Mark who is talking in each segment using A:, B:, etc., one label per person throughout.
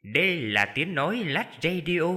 A: Đây là tiếng nói Lách Radio.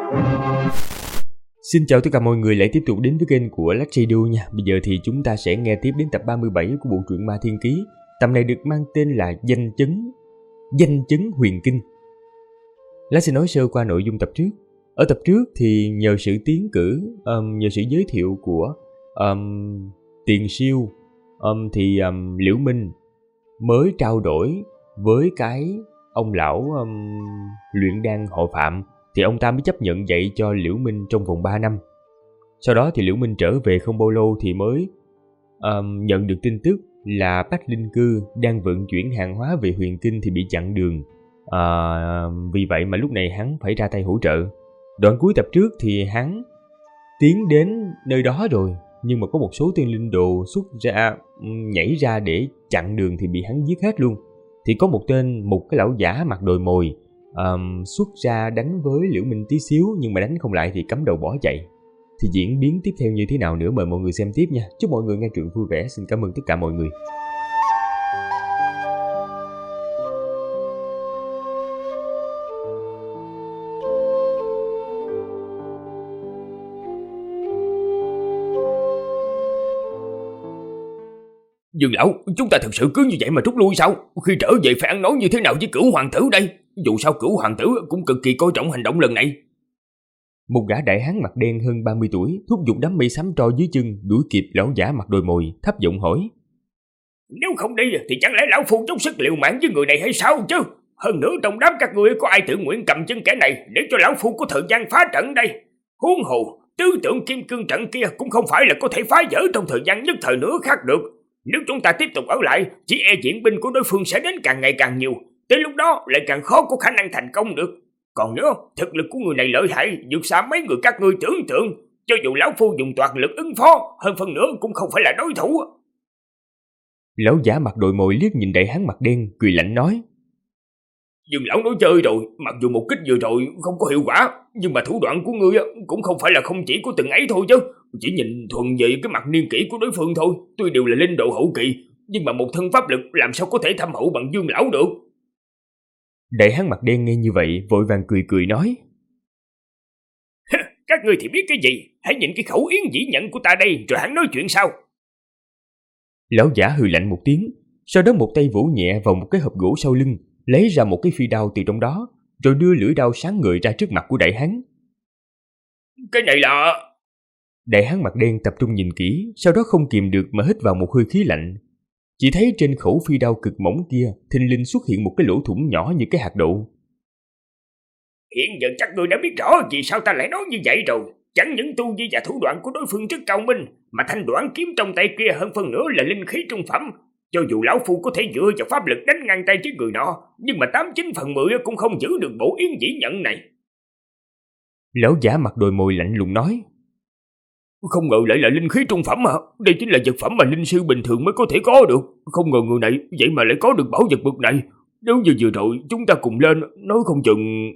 B: Xin chào tất cả mọi người lại tiếp tục đến với kênh của Lách Radio nha. Bây giờ thì chúng ta sẽ nghe tiếp đến tập 37 của bộ truyện Ma Thiên Ký. Tập này được mang tên là Danh chấn huyền kinh. Lách sẽ nói sơ qua nội dung tập trước. Ở tập trước thì nhờ sự tiến cử, nhờ sự giới thiệu của Tiền Siêu, thì Liễu Minh mới trao đổi với cái ông lão luyện đan họ Phạm, thì ông ta mới chấp nhận dạy cho Liễu Minh trong vòng 3 năm. Sau đó thì Liễu Minh trở về không bao lâu thì mới nhận được tin tức là Bách Linh Cư đang vận chuyển hàng hóa về Huyền Kinh thì bị chặn đường. Vì vậy mà lúc này hắn phải ra tay hỗ trợ. Đoạn cuối tập trước thì hắn tiến đến nơi đó rồi, nhưng mà có một số tiên linh đồ nhảy ra để chặn đường thì bị hắn giết hết luôn. Thì có một cái lão giả mặc đồi mồi xuất ra đánh với Liễu Minh tí xíu, nhưng mà đánh không lại thì cắm đầu bỏ chạy. Thì diễn biến tiếp theo như thế nào nữa mời mọi người xem tiếp nha. Chúc mọi người nghe truyện vui vẻ. Xin cảm ơn tất cả mọi người.
C: Dương lão, chúng ta thật sự cứ như vậy mà rút lui sao? Khi trở về phải ăn nói như thế nào với Cửu hoàng tử đây? Dù sao Cửu hoàng tử cũng cực kỳ coi trọng hành động lần này.
B: Một gã đại hán mặt đen hơn 30 tuổi thúc giục đám mây xám tro dưới chân đuổi kịp lão giả mặt đồi mồi, thấp giọng hỏi:
C: Nếu không đi thì chẳng lẽ lão phu dốc sức liều mạng với người này hay sao chứ? Hơn nữa trong đám các ngươi có ai tự nguyện cầm chân kẻ này để cho lão phu có thời gian phá trận đây? Huống hồ, tứ tượng kim cương trận kia cũng không phải là có thể phá vỡ trong thời gian nhất thời nữa khác được. Nếu chúng ta tiếp tục ở lại, chỉ e viện binh của đối phương sẽ đến càng ngày càng nhiều, tới lúc đó lại càng khó có khả năng thành công được. Còn nữa, thực lực của người này lợi hại, vượt xa mấy người các ngươi tưởng tượng. Cho dù lão phu dùng toàn lực ứng phó, hơn phần nữa cũng không phải là đối thủ.
B: Lão giả mặt đồi mồi liếc nhìn đại hán mặt đen, cười lạnh nói:
C: Dương lão nói chơi rồi, mặc dù một kích vừa rồi không có hiệu quả, nhưng mà thủ đoạn của ngươi cũng không phải là không chỉ có từng ấy thôi chứ. Chỉ nhìn thuần về cái mặt niên kỷ của đối phương thôi, tuy đều là linh độ hậu kỳ, nhưng mà một thân pháp lực làm sao có thể thâm hậu bằng Dương lão được.
B: Đại hán mặt đen nghe như vậy vội vàng cười nói:
C: Các ngươi thì biết cái gì, hãy nhìn cái khẩu yến dĩ nhận của ta đây rồi hắn nói chuyện sao.
B: Lão giả hừ lạnh một tiếng, sau đó một tay vỗ nhẹ vào một cái hộp gỗ sau lưng, lấy ra một cái phi đao từ trong đó, rồi đưa lưỡi đao sáng ngời ra trước mặt của đại hán.
C: Cái này là...
B: Đại hán mặt đen tập trung nhìn kỹ, sau đó không kìm được mà hít vào một hơi khí lạnh. Chỉ thấy trên khẩu phi đao cực mỏng kia thình lình xuất hiện một cái lỗ thủng nhỏ như cái hạt đậu.
C: Hiện giờ chắc ngươi đã biết rõ vì sao ta lại nói như vậy rồi. Chẳng những tu vi và thủ đoạn của đối phương rất cao minh, mà thanh đoạn kiếm trong tay kia hơn phần nữa là linh khí trung phẩm. Cho dù lão phu có thể dựa vào pháp lực đánh ngang tay với người nọ, nhưng mà 89/10 cũng không giữ được bộ yến dĩ nhận này.
B: Lão giả mặt đồi mồi lạnh lùng nói:
C: Không ngờ lại là linh khí trung phẩm hả? Đây chính là vật phẩm mà linh sư bình thường mới có thể có được. Không ngờ người này vậy mà lại có được bảo vật bậc này. Nếu như vừa rồi chúng ta cùng lên, nói không chừng...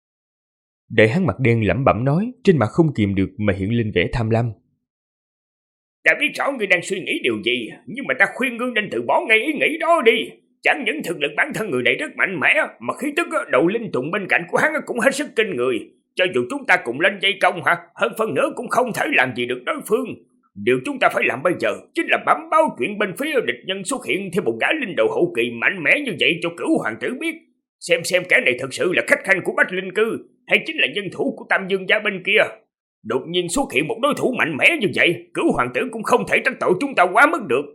B: Đại hán mặt đen lẩm bẩm nói, trên mặt không kìm được mà hiện lên vẻ tham lam.
C: Ta biết rõ ngươi đang suy nghĩ điều gì, nhưng mà ta khuyên ngươi nên từ bỏ ngay ý nghĩ đó đi. Chẳng những thực lực bản thân người này rất mạnh mẽ, mà khí tức đầu linh tụng bên cạnh của hắn cũng hết sức kinh người. Cho dù chúng ta cùng lên dây công hơn phần nữa cũng không thể làm gì được đối phương. Điều chúng ta phải làm bây giờ chính là bẩm báo chuyện bên phía địch nhân xuất hiện thêm một gã linh đầu hậu kỳ mạnh mẽ như vậy cho Cửu hoàng tử biết. Xem kẻ này thật sự là khách khanh của Bách Linh Cư, hay chính là nhân thủ của Tam Dương gia bên kia. Đột nhiên xuất hiện một đối thủ mạnh mẽ như vậy, Cửu hoàng tử cũng không thể trách tội chúng ta quá mức được.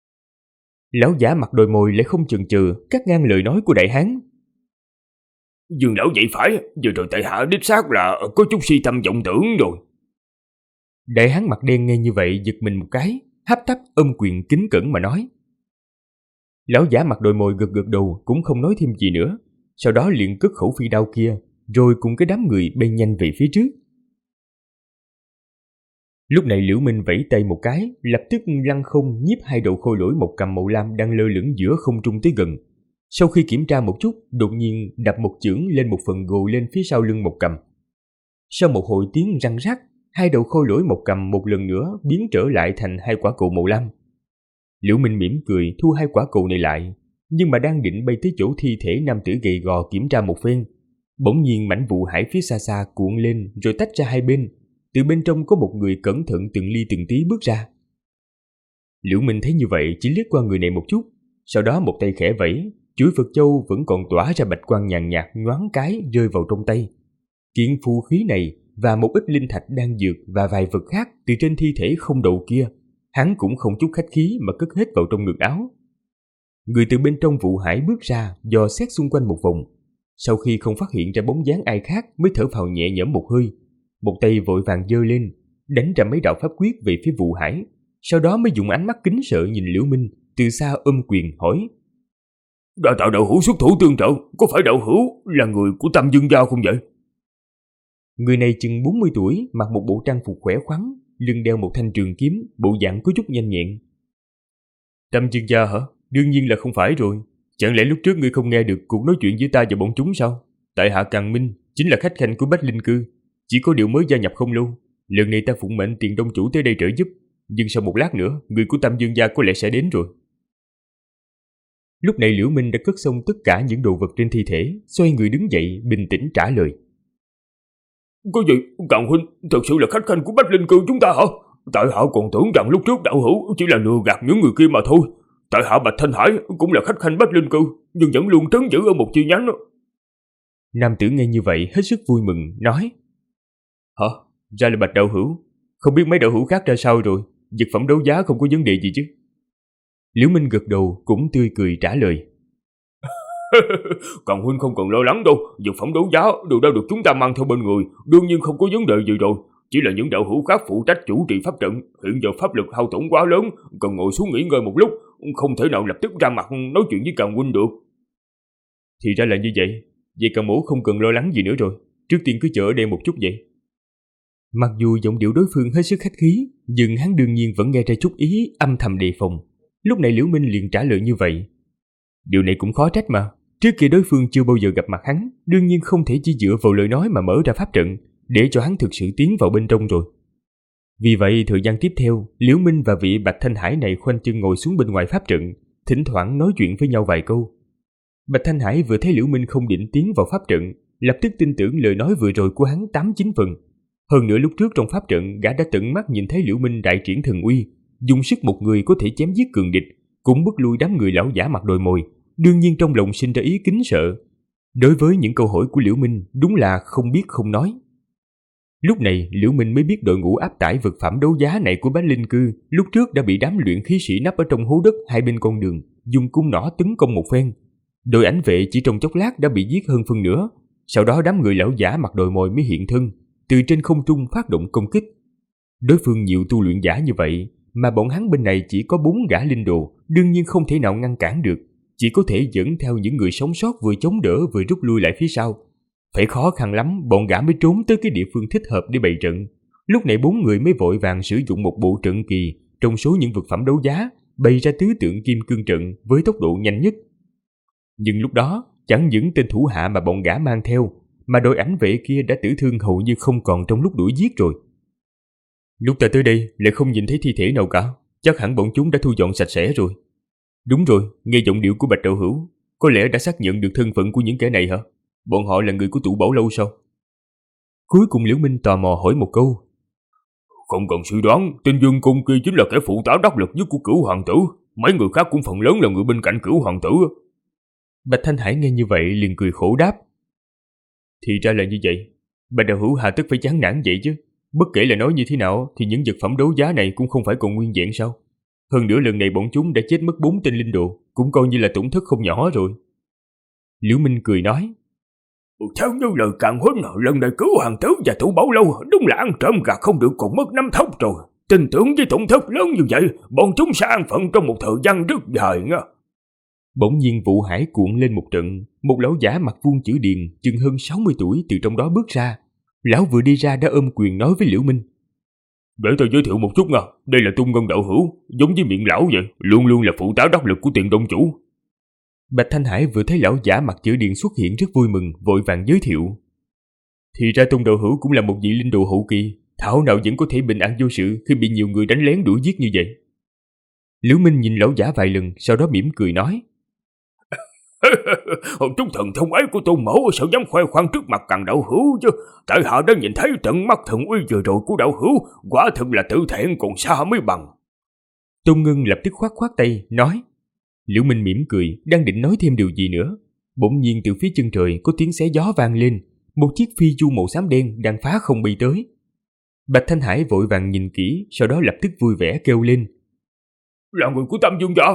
B: Lão giả mặt đồi mồi lại không chần chừ cắt ngang lời nói của đại hán.
C: Dương lão vậy phải, vừa rồi tại hạ đích xác là có chút si tâm vọng tưởng rồi.
B: Đại hán mặt đen nghe như vậy giật mình một cái, hấp tấp ôm quyền kính cẩn mà nói. Lão giả mặt đồi mồi gật đầu cũng không nói thêm gì nữa, sau đó liền cất khẩu phi đao kia, rồi cùng cái đám người bay nhanh về phía trước. Lúc này Liễu Minh vẫy tay một cái, lập tức lăng không nhiếp hai đầu khôi lỗi mộc cầm màu lam đang lơ lửng giữa không trung tới gần. Sau khi kiểm tra một chút, đột nhiên đập một chưởng lên một phần gồ lên phía sau lưng mộc cầm. Sau một hồi tiếng răng rắc, hai đầu khôi lỗi mộc cầm một lần nữa biến trở lại thành hai quả cầu màu lam. Liễu Minh mỉm cười thu hai quả cầu này lại, nhưng mà đang định bay tới chỗ thi thể nam tử gầy gò kiểm tra một phen, Bỗng nhiên mảnh vụ hải phía xa xa cuộn lên rồi tách ra hai bên. Từ bên trong có một người cẩn thận từng ly từng tí bước ra. Liễu Minh thấy như vậy chỉ liếc qua người này một chút, sau đó một tay khẽ vẫy, chuỗi Phật châu vẫn còn tỏa ra bạch quang nhàn nhạt nhoáng cái rơi vào trong tay. Kiện phù khí này và một ít linh thạch đan dược và vài vật khác từ trên thi thể không đầu kia, hắn cũng không chút khách khí mà cất hết vào trong ngực áo. Người từ bên trong vụ hải bước ra, dò xét xung quanh một vòng. Sau khi không phát hiện ra bóng dáng ai khác mới thở phào nhẹ nhõm một hơi. Một tay vội vàng giơ lên, đánh ra mấy đạo pháp quyết về phía vụ hải. Sau đó mới dùng ánh mắt kính sợ nhìn Liễu Minh, từ xa ôm quyền hỏi:
C: Đa tạ đạo hữu xuất thủ tương trợ, có phải đạo hữu là người của Tâm Dương gia không vậy?
B: Người này chừng 40 tuổi, mặc một bộ trang phục khỏe khoắn, lưng đeo một thanh trường kiếm, bộ dạng có chút nhanh nhẹn. Tâm Dương gia hả? Đương nhiên là không phải rồi. Chẳng lẽ lúc trước ngươi không nghe được cuộc nói chuyện với ta và bọn chúng sao? Tại hạ Càn Minh, chính là khách khanh của Bách Linh Cư, chỉ có điều mới gia nhập không lâu. Lần này ta phụng mệnh tiền đông chủ tới đây trợ giúp, nhưng sau một lát nữa, người của Tâm Dương gia có lẽ sẽ đến rồi. Lúc này Liễu Minh đã cất xong tất cả những đồ vật trên thi thể, xoay người đứng dậy, bình tĩnh trả lời.
C: Có gì, Càn huynh thật sự là khách khanh của Bách Linh Cư chúng ta hả? Tại hạ còn tưởng rằng lúc trước đạo hữu chỉ là lừa gạt những người kia mà thôi. Tại hạ Bạch Thanh Hải cũng là khách khanh Bách Linh Cư, nhưng vẫn luôn trấn giữ ở một chi nhánh đó.
B: Nam tử nghe như vậy hết sức vui mừng, nói: Hả? Ra là Bạch đạo hữu. Không biết mấy đạo hữu khác ra sao rồi, vật phẩm đấu giá không có vấn đề gì chứ? Liễu Minh gật đầu cũng tươi cười trả lời.
C: Càn huynh không cần lo lắng đâu, vật phẩm đấu giá đều đã được chúng ta mang theo bên người, đương nhiên không có vấn đề gì rồi. Chỉ là những đạo hữu khác phụ trách chủ trì pháp trận, hiện giờ pháp lực hao tổn quá lớn, cần ngồi xuống nghỉ ngơi một lúc, không thể nào lập tức ra mặt nói chuyện với Càn huynh được.
B: Thì ra là như vậy, vậy Càn mỗ không cần lo lắng gì nữa rồi, trước tiên cứ chờ ở đây một chút vậy. Mặc dù giọng điệu đối phương hết sức khách khí, nhưng hắn đương nhiên vẫn nghe ra chút ý âm thầm đề phòng. Lúc này Liễu Minh liền trả lời như vậy. Điều này cũng khó trách mà, trước kia đối phương chưa bao giờ gặp mặt hắn, đương nhiên không thể chỉ dựa vào lời nói mà mở ra pháp trận, để cho hắn thực sự tiến vào bên trong rồi. Vì vậy thời gian tiếp theo, Liễu Minh và vị Bạch Thanh Hải này khoanh chân ngồi xuống bên ngoài pháp trận, thỉnh thoảng nói chuyện với nhau vài câu. Bạch Thanh Hải vừa thấy Liễu Minh không định tiến vào pháp trận, lập tức tin tưởng lời nói vừa rồi của hắn 8-9 phần. Hơn nữa lúc trước trong pháp trận, gã đã tận mắt nhìn thấy Liễu Minh đại triển thần uy, dùng sức một người có thể chém giết cường địch, cũng bức lui đám người lão giả mặt đồi mồi, đương nhiên trong lòng sinh ra ý kính sợ. Đối với những câu hỏi của Liễu Minh, đúng là không biết không nói. Lúc này Liễu Minh mới biết đội ngũ áp tải vật phẩm đấu giá này của Bách Linh Cư lúc trước đã bị đám luyện khí sĩ nấp ở trong hố đất hai bên con đường, dùng cung nỏ tấn công một phen. Đội ảnh vệ chỉ trong chốc lát đã bị giết hơn phân nửa. Sau đó đám người lão giả mặt đồi mồi mới hiện thân, từ trên không trung phát động công kích. Đối phương nhiều tu luyện giả như vậy, mà bọn hắn bên này chỉ có 4 gã linh đồ, đương nhiên không thể nào ngăn cản được, chỉ có thể dẫn theo những người sống sót vừa chống đỡ vừa rút lui lại phía sau. Phải khó khăn lắm bọn gã mới trốn tới cái địa phương thích hợp để bày trận. Lúc này 4 người mới vội vàng sử dụng một bộ trận kỳ trong số những vật phẩm đấu giá, bày ra tứ tượng kim cương trận với tốc độ nhanh nhất. Nhưng lúc đó chẳng những tên thủ hạ mà bọn gã mang theo, mà đội ảnh vệ kia đã tử thương hầu như không còn trong lúc đuổi giết rồi. Lúc ta tới đây lại không nhìn thấy thi thể nào cả, chắc hẳn bọn chúng đã thu dọn sạch sẽ rồi. Đúng rồi, nghe giọng điệu của Bạch đạo hữu, có lẽ đã xác nhận được thân phận của những kẻ này hả? Bọn họ là người của Tụ Bảo Lâu sao? Cuối cùng Liễu Minh tò mò hỏi một câu.
C: Không cần suy đoán, tên Dương Cung kia chính là kẻ phụ tá đắc lực nhất của Cửu Hoàng tử, mấy người khác cũng phần lớn là người bên cạnh Cửu Hoàng tử.
B: Bạch Thanh Hải nghe như vậy liền cười khổ đáp. Thì ra là như vậy, Bạch đạo hữu hà tất phải chán nản vậy chứ. Bất kể là nói như thế nào thì những vật phẩm đấu giá này cũng không phải còn nguyên vẹn sao? Hơn nữa lần này bọn chúng đã chết mất 4 tên linh đồ, cũng coi như là tổn thất không nhỏ rồi. Liễu Minh cười nói.
C: Theo như lời Càn huynh, lần này Cửu Hoàng tử và Tụ Bảo Lâu đúng là ăn trộm gà không được còn mất nắm thóc rồi. Tin tưởng với tổn thất lớn như vậy, bọn chúng sẽ an phận trong một thời gian rất dài nha.
B: Bỗng nhiên vụ hải cuộn lên một trận, một lão giả mặt vuông chữ điền, chừng hơn 60 tuổi từ trong đó bước ra. Lão vừa đi ra đã ôm quyền nói với Liễu Minh.
C: Để tôi giới thiệu một chút nha, đây là Tung Ngân đạo hữu, giống với miệng lão vậy, luôn luôn là phụ tá đắc lực của Tiền Đông chủ.
B: Bạch Thanh Hải vừa thấy lão giả mặt chữ điền xuất hiện rất vui mừng, vội vàng giới thiệu. Thì ra Tung đạo hữu cũng là một vị linh đồ hậu kỳ, thảo nào vẫn có thể bình an vô sự khi bị nhiều người đánh lén đuổi giết như vậy. Liễu Minh nhìn lão giả vài lần, sau đó mỉm cười nói.
C: Chúng thần thông ấy của Tôn Mẫu sao dám khoe khoang trước mặt Càn đạo hữu chứ? Tại hạ đã nhìn thấy tận mắt thần uy vừa rồi của đạo hữu, quả thật là tự thẹn còn xa mới bằng.
B: Tôn Ngân lập tức khoát khoát tay, nói. Liễu Minh mỉm cười, đang định nói thêm điều gì nữa. Bỗng nhiên từ phía chân trời có tiếng xé gió vang lên, một chiếc phi chu màu xám đen đang phá không bay tới. Bạch Thanh Hải vội vàng nhìn kỹ, sau đó lập tức vui vẻ kêu lên.
C: Là người của Tam Dương gia.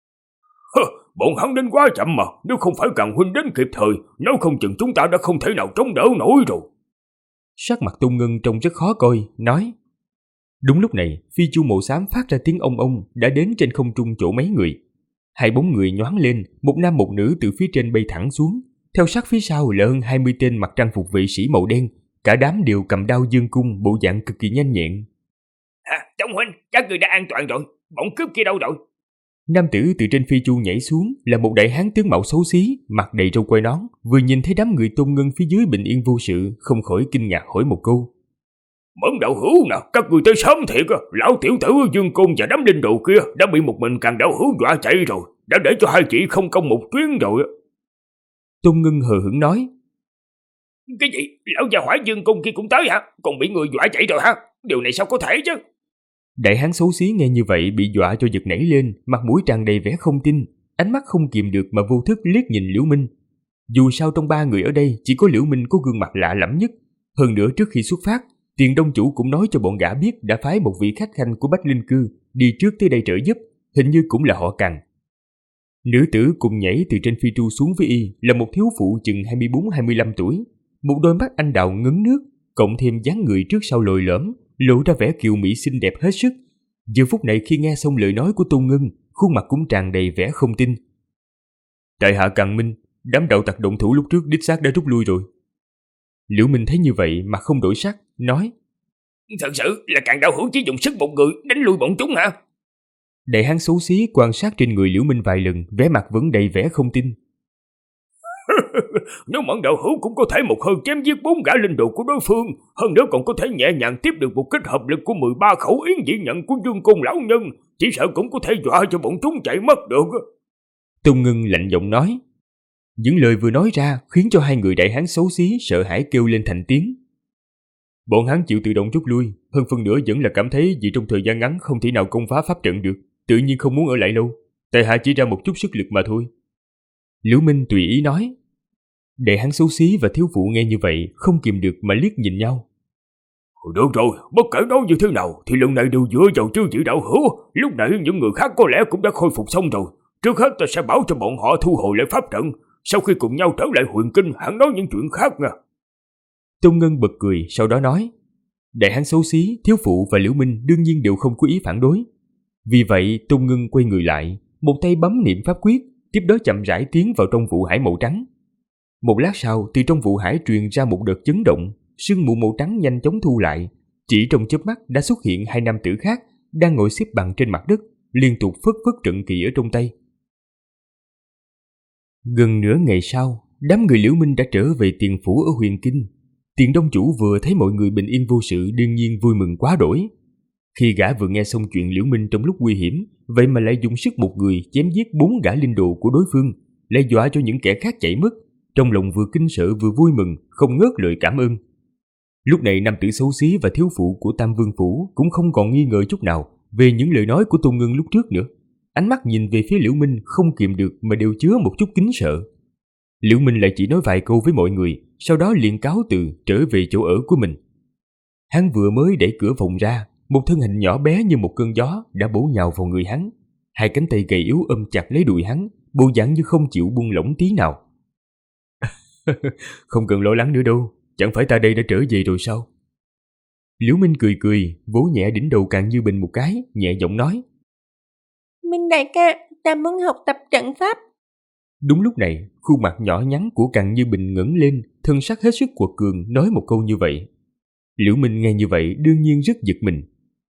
C: Bọn hắn đến quá chậm mà, nếu không phải Càn huynh đến kịp thời, nếu không chừng chúng ta đã không thể nào chống đỡ nổi rồi.
B: Sắc mặt Tôn Ngân trông rất khó coi, nói. Đúng lúc này, phi chu màu xám phát ra tiếng ông đã đến trên không trung chỗ mấy người. Hai bóng người nhoáng lên, một nam một nữ từ phía trên bay thẳng xuống. Theo sát phía sau là hơn 20 tên mặc trang phục vệ sĩ màu đen, cả đám đều cầm đao dương cung, bộ dạng cực kỳ nhanh nhẹn.
C: Tông huynh, các người đã an toàn rồi, bọn cướp kia đâu rồi?
B: Nam tử từ trên phi chu nhảy xuống là một đại hán tướng mạo xấu xí, mặt đầy râu quai nón, vừa nhìn thấy đám người Tôn Ngân phía dưới bình yên vô sự, không khỏi kinh ngạc hỏi một câu.
C: Mẫn đạo hữu nào, các người tới sớm thiệt, lão tiểu tử Dương Côn và đám linh đồ kia đã bị một mình Càn đạo hữu dọa chạy rồi, đã để cho hai chị không công một chuyến rồi.
B: Tôn Ngân hờ hững nói.
C: Cái gì? Lão già hỏa Dương Côn kia cũng tới hả? Còn bị người dọa chạy rồi hả? Điều này sao có thể chứ?
B: Đại hán xấu xí nghe như vậy bị dọa cho giật nảy lên, mặt mũi tràn đầy vẻ không tin, ánh mắt không kìm được mà vô thức liếc nhìn Liễu Minh. Dù sao trong ba người ở đây chỉ có Liễu Minh có gương mặt lạ lẫm nhất. Hơn nữa trước khi xuất phát, Tiền Đông chủ cũng nói cho bọn gã biết đã phái một vị khách khanh của Bách Linh Cư đi trước tới đây trợ giúp, hình như cũng là họ Càn. Nữ tử cùng nhảy từ trên phi tru xuống với y là một thiếu phụ chừng 24-25 tuổi, một đôi mắt anh đào ngấn nước, cộng thêm dáng người trước sau lồi lõm, lộ ra vẻ kiều mỹ xinh đẹp hết sức. Giờ phút này khi nghe xong lời nói của Tôn Ngân, khuôn mặt cũng tràn đầy vẻ không tin. Tại hạ Càn Minh, đám đạo tặc động thủ lúc trước đích xác đã rút lui rồi. Liễu Minh thấy như vậy mà không đổi sắc, nói.
C: Thật sự là Càn đạo hữu chỉ dùng sức một người đánh lui bọn chúng hả?
B: Đại hán xấu xí quan sát trên người Liễu Minh vài lần, vẻ mặt vẫn đầy vẻ không tin.
C: Nếu Mẫn đạo hữu cũng có thể một hơi chém giết 4 gã linh đồ của đối phương, hơn nữa còn có thể nhẹ nhàng tiếp được một kích hợp lực của 13 khẩu yến dĩ nhận của Dương Côn lão nhân, chỉ sợ cũng có thể dọa cho bọn chúng chạy mất được.
B: Tôn Ngân lạnh giọng nói. Những lời vừa nói ra khiến cho hai người đại hán xấu xí sợ hãi kêu lên thành tiếng. Bọn hắn chịu tự động rút lui, hơn phân nửa vẫn là cảm thấy vì trong thời gian ngắn không thể nào công phá pháp trận được, tự nhiên không muốn ở lại lâu. Tại hạ chỉ ra một chút sức lực mà thôi. Liễu Minh tùy ý nói. Đại hán xấu xí và thiếu phụ nghe như vậy không kìm được mà liếc nhìn nhau.
C: Được rồi, bất kể nói như thế nào thì lần này đều dựa vào chư vị đạo hữu. Lúc nãy những người khác có lẽ cũng đã khôi phục xong rồi. Trước hết ta sẽ bảo cho bọn họ thu hồi lại pháp trận. Sau khi cùng nhau trở lại Huyền Kinh, hẳn nói những chuyện khác nha.
B: Tôn Ngân bật cười, sau đó nói. Đại hán xấu xí, thiếu phụ và Liễu Minh đương nhiên đều không có ý phản đối. Vì vậy Tôn Ngân quay người lại, một tay bấm niệm pháp quyết, tiếp đó chậm rãi tiến vào trong vụ hải màu trắng. Một lát sau, từ trong vụ hải truyền ra một đợt chấn động, sương mù màu trắng nhanh chóng thu lại. Chỉ trong chớp mắt đã xuất hiện hai nam tử khác đang ngồi xếp bằng trên mặt đất, liên tục phất phất trận kỳ ở trong tay. Gần nửa ngày sau, đám người Liễu Minh đã trở về tiền phủ ở Huyền Kinh. Tiền Đông chủ vừa thấy mọi người bình yên vô sự đương nhiên vui mừng quá đỗi. Khi gã vừa nghe xong chuyện Liễu Minh trong lúc nguy hiểm, vậy mà lại dùng sức một người chém giết 4 gã linh đồ của đối phương, lại dọa cho những kẻ khác chạy mất, trong lòng vừa kinh sợ vừa vui mừng, không ngớt lời cảm ơn. Lúc này nam tử xấu xí và thiếu phụ của Tam Vương phủ cũng không còn nghi ngờ chút nào về những lời nói của Tôn Ngân lúc trước nữa. Ánh mắt nhìn về phía Liễu Minh không kìm được mà đều chứa một chút kính sợ. Liễu Minh lại chỉ nói vài câu với mọi người, sau đó liền cáo từ trở về chỗ ở của mình. Hắn vừa mới đẩy cửa phòng ra, một thân hình nhỏ bé như một cơn gió đã bổ nhào vào người hắn. Hai cánh tay gầy yếu ôm chặt lấy đùi hắn, bộ dạng như không chịu buông lỏng tí nào. Không cần lo lắng nữa đâu, chẳng phải ta đây đã trở về rồi sao? Liễu Minh cười cười, vỗ nhẹ đỉnh đầu Càn Như Bình một cái, nhẹ giọng nói.
D: Minh đại ca, ta muốn học tập trận pháp.
B: Đúng lúc này, khuôn mặt nhỏ nhắn của Càn Như Bình ngẩng lên, thân sắc hết sức quật cường nói một câu như vậy. Liễu Minh nghe như vậy đương nhiên rất giật mình.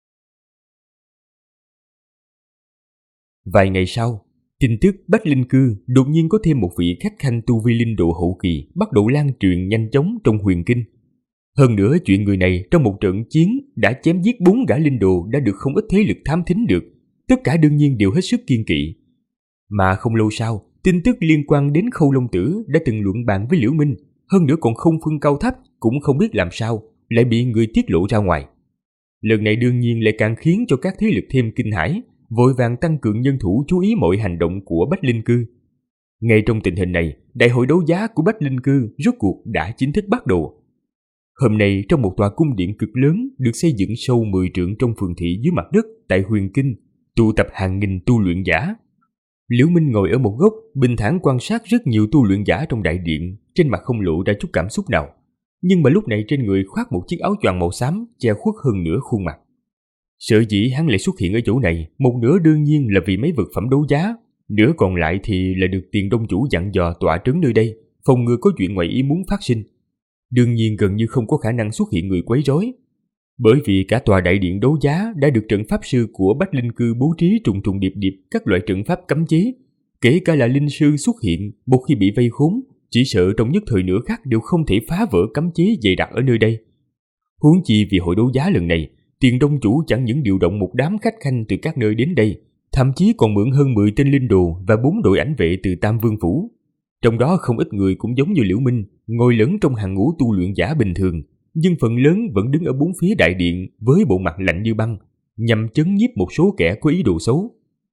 B: Vài ngày sau, tin tức Bách Linh Cư đột nhiên có thêm một vị khách khanh tu vi linh độ hậu kỳ bắt đầu lan truyền nhanh chóng trong Huyền Kinh. Hơn nữa chuyện người này trong một trận chiến đã chém giết 4 gã linh đồ đã được không ít thế lực thám thính được, tất cả đương nhiên đều hết sức kiêng kỵ. Mà không lâu sau, tin tức liên quan đến Khâu Long Tử đã từng luận bàn với Liễu Minh, hơn nữa còn không phân cao thấp, cũng không biết làm sao lại bị người tiết lộ ra ngoài. Lần này đương nhiên lại càng khiến cho các thế lực thêm kinh hãi, vội vàng tăng cường nhân thủ chú ý mọi hành động của Bách Linh Cư. Ngay trong tình hình này, đại hội đấu giá của Bách Linh Cư rốt cuộc đã chính thức bắt đầu. Hôm nay, trong một tòa cung điện cực lớn được xây dựng sâu 10 trượng trong phường thị dưới mặt đất tại Huyền Kinh, tụ tập hàng nghìn tu luyện giả. Liễu Minh ngồi ở một góc, bình thản quan sát rất nhiều tu luyện giả trong đại điện, trên mặt không lộ ra chút cảm xúc nào. Nhưng mà lúc này trên người khoác một chiếc áo choàng màu xám che khuất hơn nửa khuôn mặt. Sở dĩ hắn lại xuất hiện ở chỗ này, một nửa đương nhiên là vì mấy vật phẩm đấu giá, nửa còn lại thì là được Tiền Đông chủ dặn dò tọa trấn nơi đây, phòng ngừa có chuyện ngoài ý muốn phát sinh. Đương nhiên gần như không có khả năng xuất hiện người quấy rối, bởi vì cả tòa đại điện đấu giá đã được trận pháp sư của Bách Linh Cư bố trí trùng trùng điệp điệp các loại trận pháp cấm chế, kể cả là linh sư xuất hiện, một khi bị vây khốn, chỉ sợ trong nhất thời nửa khắc đều không thể phá vỡ cấm chế dày đặc ở nơi đây. Huống chi vì hội đấu giá lần này, Tiền Đông chủ chẳng những điều động một đám khách khanh từ các nơi đến đây, thậm chí còn mượn hơn 10 tên linh đồ và 4 đội ảnh vệ từ Tam Vương phủ. Trong đó không ít người cũng giống như Liễu Minh, ngồi lẫn trong hàng ngũ tu luyện giả bình thường, nhưng phần lớn vẫn đứng ở bốn phía đại điện với bộ mặt lạnh như băng, nhằm chấn nhiếp một số kẻ có ý đồ xấu.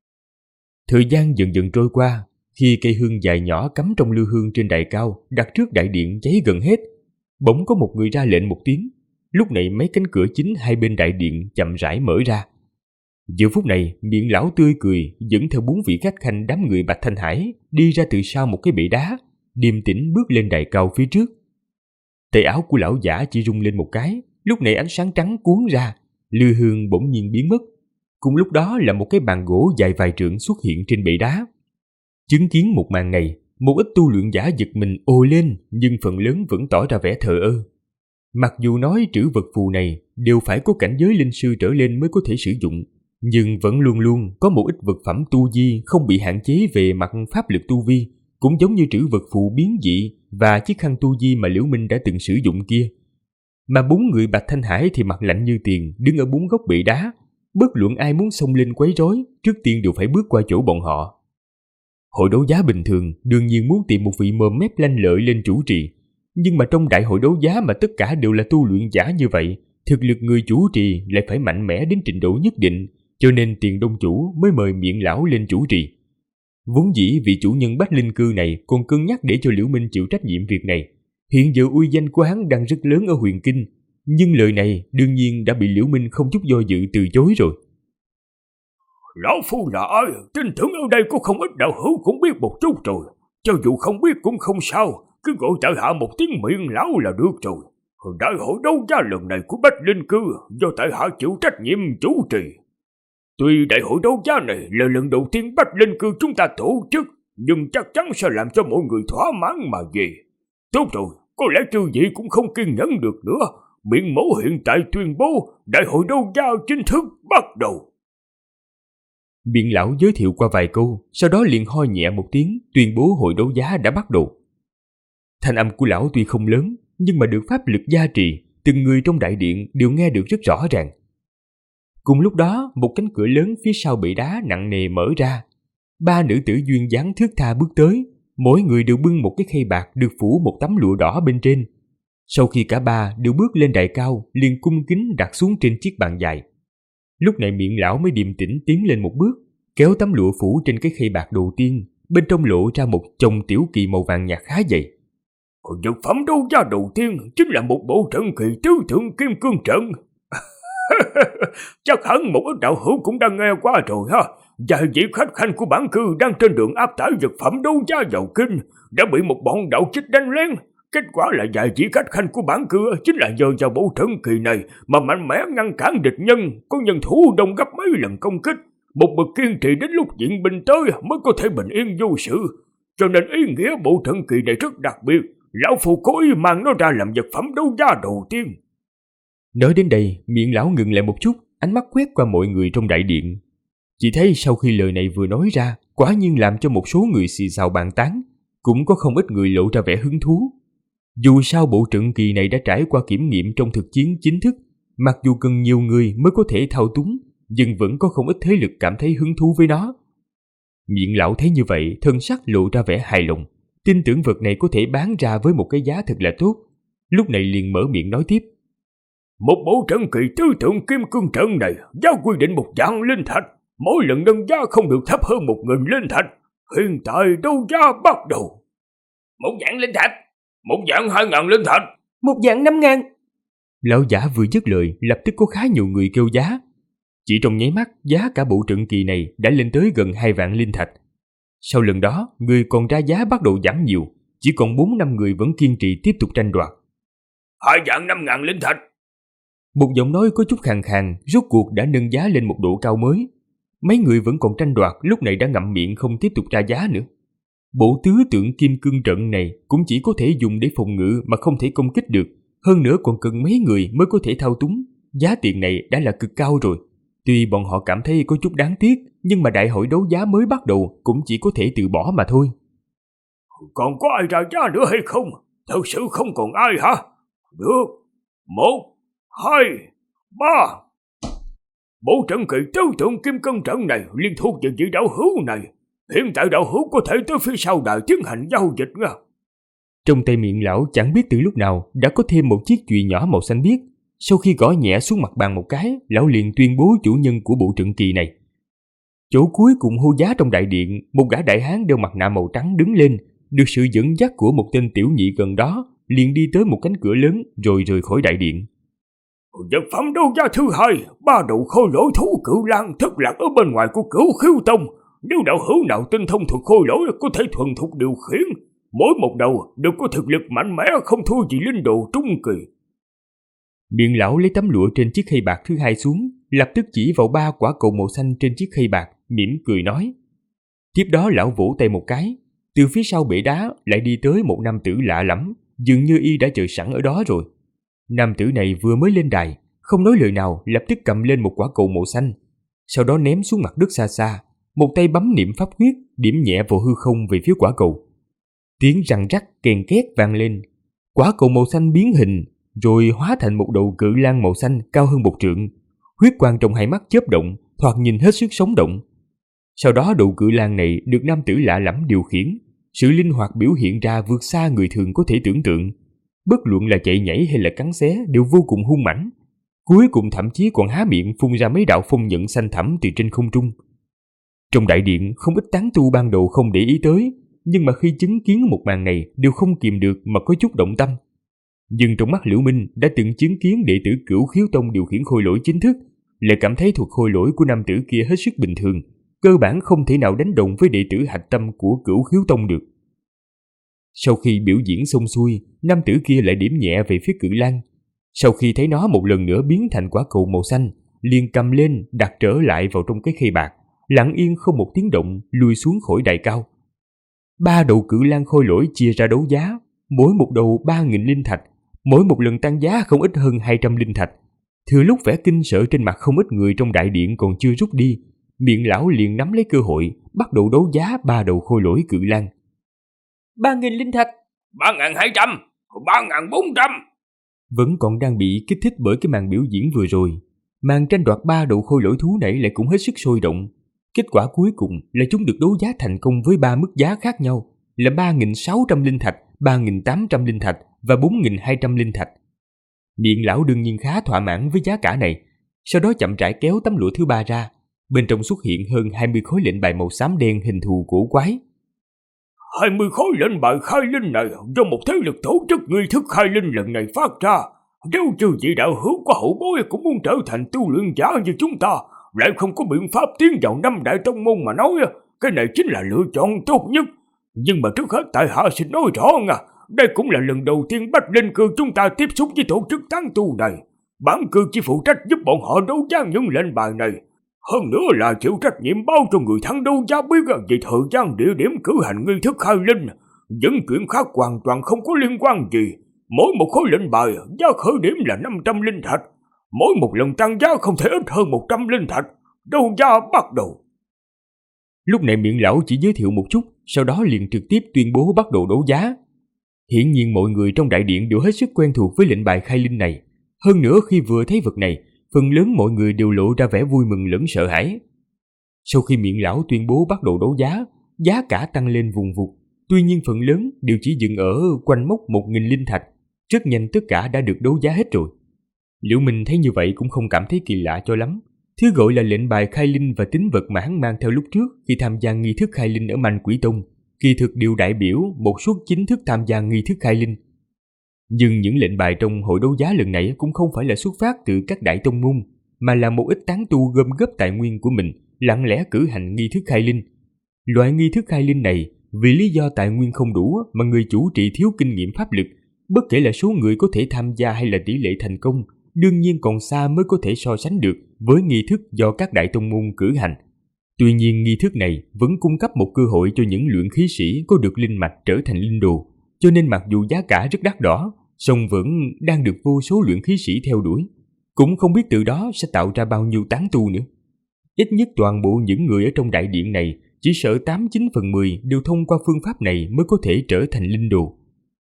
B: Thời gian dần dần trôi qua, khi cây hương dài nhỏ cắm trong lư hương trên đài cao đặt trước đại điện cháy gần hết, bỗng có một người ra lệnh một tiếng. Lúc này mấy cánh cửa chính hai bên đại điện chậm rãi mở ra. Giờ phút này, miệng lão tươi cười dẫn theo 4 vị khách khanh đám người Bạch Thanh Hải đi ra từ sau một cái bệ đá, điềm tĩnh bước lên đài cao phía trước. Tay áo của lão giả chỉ rung lên một cái, lúc này ánh sáng trắng cuốn ra, lư hương bỗng nhiên biến mất. Cùng lúc đó là một cái bàn gỗ dài vài trượng xuất hiện trên bệ đá. Chứng kiến một màn này, một ít tu luyện giả giật mình ồ lên, nhưng phần lớn vẫn tỏ ra vẻ thờ ơ. Mặc dù nói trữ vật phù này đều phải có cảnh giới linh sư trở lên mới có thể sử dụng, nhưng vẫn luôn luôn có một ít vật phẩm tu vi không bị hạn chế về mặt pháp lực tu vi, cũng giống như trữ vật phù biến dị và chiếc khăn tu vi mà Liễu Minh đã từng sử dụng kia. Mà 4 người Bạch Thanh Hải thì mặt lạnh như tiền, đứng ở 4 góc bệ đá, bất luận ai muốn xông lên quấy rối, trước tiên đều phải bước qua chỗ bọn họ. Hội đấu giá bình thường đương nhiên muốn tìm một vị mồm mép lanh lợi lên chủ trì, nhưng mà trong đại hội đấu giá mà tất cả đều là tu luyện giả như vậy, thực lực người chủ trì lại phải mạnh mẽ đến trình độ nhất định, cho nên Tiền Đông chủ mới mời miệng lão lên chủ trì. Vốn dĩ vị chủ nhân Bách Linh Cư này còn cân nhắc để cho Liễu Minh chịu trách nhiệm việc này. Hiện giờ uy danh của hắn đang rất lớn ở Huyền Kinh, nhưng lời này đương nhiên đã bị Liễu Minh không chút do dự từ chối rồi.
C: Lão phu là ai? Tin tưởng ở đây có không ít đạo hữu cũng biết một chút rồi. Cho dù không biết cũng không sao, cứ gọi tại hạ một tiếng miệng lão là được rồi. Đại hội đấu giá lần này của Bách Linh Cư do tại hạ chịu trách nhiệm chủ trì. Tuy đại hội đấu giá này là lần đầu tiên Bách Linh Cư chúng ta tổ chức, nhưng chắc chắn sẽ làm cho mọi người thỏa mãn mà về. Tốt rồi, có lẽ chư vị cũng không kiên nhẫn được nữa. Biện mẫu hiện tại tuyên bố đại hội đấu giá chính thức bắt đầu.
B: Biện lão giới thiệu qua vài câu, sau đó liền ho nhẹ một tiếng, tuyên bố hội đấu giá đã bắt đầu. Thanh âm của lão tuy không lớn, nhưng mà được pháp lực gia trì, từng người trong đại điện đều nghe được rất rõ ràng. Cùng lúc đó, một cánh cửa lớn phía sau bệ đá nặng nề mở ra. 3 nữ tử duyên dáng thướt tha bước tới, mỗi người đều bưng một cái khay bạc được phủ một tấm lụa đỏ bên trên. Sau khi cả ba đều bước lên đài cao, liền cung kính đặt xuống trên chiếc bàn dài. Lúc này miệng lão mới điềm tĩnh tiến lên một bước, kéo tấm lụa phủ trên cái khay bạc đầu tiên, bên trong lộ ra một chồng tiểu kỳ màu vàng nhạt khá dày.
C: Vật phẩm đấu giá đầu tiên chính là một bộ trận kỳ tứ thượng kim cương trận. Chắc hẳn một ít đạo hữu cũng đang nghe qua rồi ha. Vài vị khách khanh của bản cư đang trên đường áp tải vật phẩm đấu giá vào kinh đã bị một bọn đạo trích đánh lén. Kết quả là vài vị khách khanh của bản cư chính là nhờ vào bộ trận kỳ này mà mạnh mẽ ngăn cản địch nhân, có nhân thủ đông gấp mấy lần công kích. Một bậc kiên trì đến lúc viện binh tới mới có thể bình yên vô sự. Cho nên ý nghĩa bộ trận kỳ này rất đặc biệt. Lão phu cố ý mang nó ra làm vật phẩm đấu giá đầu tiên.
B: Nói đến đây, miệng lão ngừng lại một chút, ánh mắt quét qua mọi người trong đại điện. Chỉ thấy sau khi lời này vừa nói ra, quả nhiên làm cho một số người xì xào bàn tán, cũng có không ít người lộ ra vẻ hứng thú. Dù sao bộ trận kỳ này đã trải qua kiểm nghiệm trong thực chiến chính thức, mặc dù cần nhiều người mới có thể thao túng, nhưng vẫn có không ít thế lực cảm thấy hứng thú với nó. Miệng lão thấy như vậy, thân sắc lộ ra vẻ hài lòng, tin tưởng vật này có thể bán ra với một cái giá thật là tốt. Lúc này liền mở miệng nói tiếp.
C: Một bộ trận kỳ tứ tượng kim cương trận này giá quy định 1.000 linh thạch, mỗi lần nâng giá không được thấp hơn 1.000 linh thạch. Hiện tại đấu giá bắt đầu. 1.000 linh thạch, 1.200 linh thạch,
D: 1.500.000.
B: Lão giả vừa dứt lời, lập tức có khá nhiều người kêu giá. Chỉ trong nháy mắt, giá cả bộ trận kỳ này đã lên tới gần 2 vạn linh thạch. Sau lần đó, người còn ra giá bắt đầu giảm nhiều, chỉ còn 4-5 người vẫn kiên trì tiếp tục tranh đoạt.
C: 2.500.000 linh thạch.
B: Một giọng nói có chút khàn khàn, rốt cuộc đã nâng giá lên một độ cao mới. Mấy người vẫn còn tranh đoạt, lúc này đã ngậm miệng không tiếp tục ra giá nữa. Bộ tứ tượng kim cương trận này cũng chỉ có thể dùng để phòng ngự mà không thể công kích được, hơn nữa còn cần mấy người mới có thể thao túng. Giá tiền này đã là cực cao rồi. Tuy bọn họ cảm thấy có chút đáng tiếc, nhưng mà đại hội đấu giá mới bắt đầu cũng chỉ có thể từ bỏ mà thôi.
C: Còn có ai ra giá nữa hay không? Thật sự không còn ai hả? Được, 1, 2, 3. Bộ trận kỳ tứ tượng kim cương trận này liên thuộc về vị đạo hữu này. Hiện tại đạo hữu có thể tới phía sau đài tiến hành giao dịch nha.
B: Trong tay miệng lão chẳng biết từ lúc nào đã có thêm một chiếc chùy nhỏ màu xanh biếc. Sau khi gõ nhẹ xuống mặt bàn một cái, lão liền tuyên bố chủ nhân của bộ trận kỳ này. Chỗ cuối cùng hô giá trong đại điện, một gã đại hán đeo mặt nạ màu trắng đứng lên, được sự dẫn dắt của một tên tiểu nhị gần đó, liền đi tới một cánh cửa lớn rồi rời khỏi đại điện.
C: Vật phẩm đấu giá thứ 2, 3 đầu khôi lỗi thú cự lang thất lạc ở bên ngoài của Cửu Khiếu Tông. Nếu đạo hữu nào tinh thông thuật khôi lỗi có thể thuần thục điều khiển, mỗi một đầu đều có thực lực mạnh mẽ không thua gì linh đồ trung kỳ.
B: Miệng lão lấy tấm lụa trên chiếc khay bạc thứ 2 xuống, lập tức chỉ vào 3 quả cầu màu xanh trên chiếc khay bạc, mỉm cười nói. Tiếp đó lão vỗ tay một cái, từ phía sau bể đá lại đi tới một nam tử lạ lẫm, dường như y đã chờ sẵn ở đó rồi. Nam tử này vừa mới lên đài, không nói lời nào, lập tức cầm lên một quả cầu màu xanh, sau đó ném xuống mặt đất xa xa, một tay bấm niệm pháp quyết, điểm nhẹ vào hư không về phía quả cầu. Tiếng răng rắc kèn két vang lên, quả cầu màu xanh biến hình, rồi hóa thành một đầu cự lang màu xanh cao hơn 1 trượng. Huyết quang trong hai mắt chớp động, thoạt nhìn hết sức sống động. Sau đó đầu cự lang này được nam tử lạ lẫm điều khiển, sự linh hoạt biểu hiện ra vượt xa người thường có thể tưởng tượng. Bất luận là chạy nhảy hay là cắn xé đều vô cùng hung mãnh. Cuối cùng thậm chí còn há miệng phun ra mấy đạo phong nhận xanh thẳm từ trên không trung. Trong đại điện không ít tán tu ban đầu không để ý tới, nhưng mà khi chứng kiến một màn này đều không kìm được mà có chút động tâm. Nhưng trong mắt Liễu Minh đã từng chứng kiến đệ tử Cửu Khiếu Tông điều khiển khôi lỗi chính thức, lại cảm thấy thuật khôi lỗi của nam tử kia hết sức bình thường, cơ bản không thể nào đánh đồng với đệ tử hạch tâm của Cửu Khiếu Tông được. Sau khi biểu diễn xong xuôi, nam tử kia lại điểm nhẹ về phía cự lang. Sau khi thấy nó một lần nữa biến thành quả cầu màu xanh, liền cầm lên đặt trở lại vào trong cái khay bạc, lặng yên không một tiếng động lùi xuống khỏi đài cao. 3 đầu cự lang khôi lỗi chia ra đấu giá, mỗi một đầu 3.000 linh thạch, mỗi một lần tăng giá không ít hơn 200 linh thạch. Thừa lúc vẻ kinh sợ trên mặt không ít người trong đại điện còn chưa rút đi, miệng lão liền nắm lấy cơ hội bắt đầu đấu giá 3 đầu khôi lỗi cự lang.
D: 3.000 linh thạch,
C: 3.200, 3.400.
B: Vẫn còn đang bị kích thích bởi cái màn biểu diễn vừa rồi, màn tranh đoạt 3 đầu khôi lỗi thú nãy lại cũng hết sức sôi động. Kết quả cuối cùng là chúng được đấu giá thành công với 3 mức giá khác nhau, là 3.600 linh thạch, 3.800 linh thạch và 4.200 linh thạch. Miệng lão đương nhiên khá thỏa mãn với giá cả này, sau đó chậm rãi kéo tấm lụa thứ 3 ra, bên trong xuất hiện hơn 20 khối lệnh bài màu xám đen hình thù cổ quái.
C: 20 khối lệnh bài khai linh này do một thế lực tổ chức nghi thức khai linh lần này phát ra. Nếu như vị đạo hữu của hậu bối cũng muốn trở thành tu luyện giả như chúng ta, lại không có biện pháp tiến vào 5 đại tông môn mà nói, cái này chính là lựa chọn tốt nhất. Nhưng mà trước hết tại hạ xin nói rõ nha, đây cũng là lần đầu tiên Bách Linh Cư chúng ta tiếp xúc với tổ chức tán tu này. Bản cư chỉ phụ trách giúp bọn họ đấu giá những lệnh bài này, hơn nữa là chịu trách nhiệm bao cho người thắng đấu giá biết về thời gian địa điểm cử hành nghi thức khai linh. Những chuyện khác hoàn toàn không có liên quan gì. Mỗi một khối lệnh bài giá khởi điểm là 500 linh thạch, mỗi một lần tăng giá không thể ít hơn 100 linh thạch. Đấu giá bắt đầu.
B: Lúc này miệng lão chỉ giới thiệu một chút, sau đó liền trực tiếp tuyên bố bắt đầu đấu giá. Hiển nhiên mọi người trong đại điện đều hết sức quen thuộc với lệnh bài khai linh này. Hơn nữa khi vừa thấy vật này, phần lớn mọi người đều lộ ra vẻ vui mừng lẫn sợ hãi. Sau khi Miệng Lão tuyên bố bắt đầu đấu giá, giá cả tăng lên vùng vụt. Tuy nhiên phần lớn đều chỉ dừng ở quanh mốc 1.000 linh thạch. Rất nhanh tất cả đã được đấu giá hết rồi. Liễu Minh thấy như vậy cũng không cảm thấy kỳ lạ cho lắm. Thứ gọi là lệnh bài khai linh và tín vật mà hắn mang theo lúc trước khi tham gia nghi thức khai linh ở Manh Quỷ Tông, kỳ thực đều đại biểu một suất chính thức tham gia nghi thức khai linh. Nhưng những lệnh bài trong hội đấu giá lần này cũng không phải là xuất phát từ các đại tông môn, mà là một ít tán tu gom góp tài nguyên của mình, lặng lẽ cử hành nghi thức khai linh. Loại nghi thức khai linh này, vì lý do tài nguyên không đủ mà người chủ trì thiếu kinh nghiệm pháp lực, bất kể là số người có thể tham gia hay là tỷ lệ thành công, đương nhiên còn xa mới có thể so sánh được với nghi thức do các đại tông môn cử hành. Tuy nhiên nghi thức này vẫn cung cấp một cơ hội cho những luyện khí sĩ có được linh mạch trở thành linh đồ, cho nên mặc dù giá cả rất đắt đỏ, song vẫn đang được vô số luyện khí sĩ theo đuổi. Cũng không biết từ đó sẽ tạo ra bao nhiêu tán tu nữa. Ít nhất toàn bộ những người ở trong đại điện này chỉ sợ 8-9/10 đều thông qua phương pháp này mới có thể trở thành linh đồ.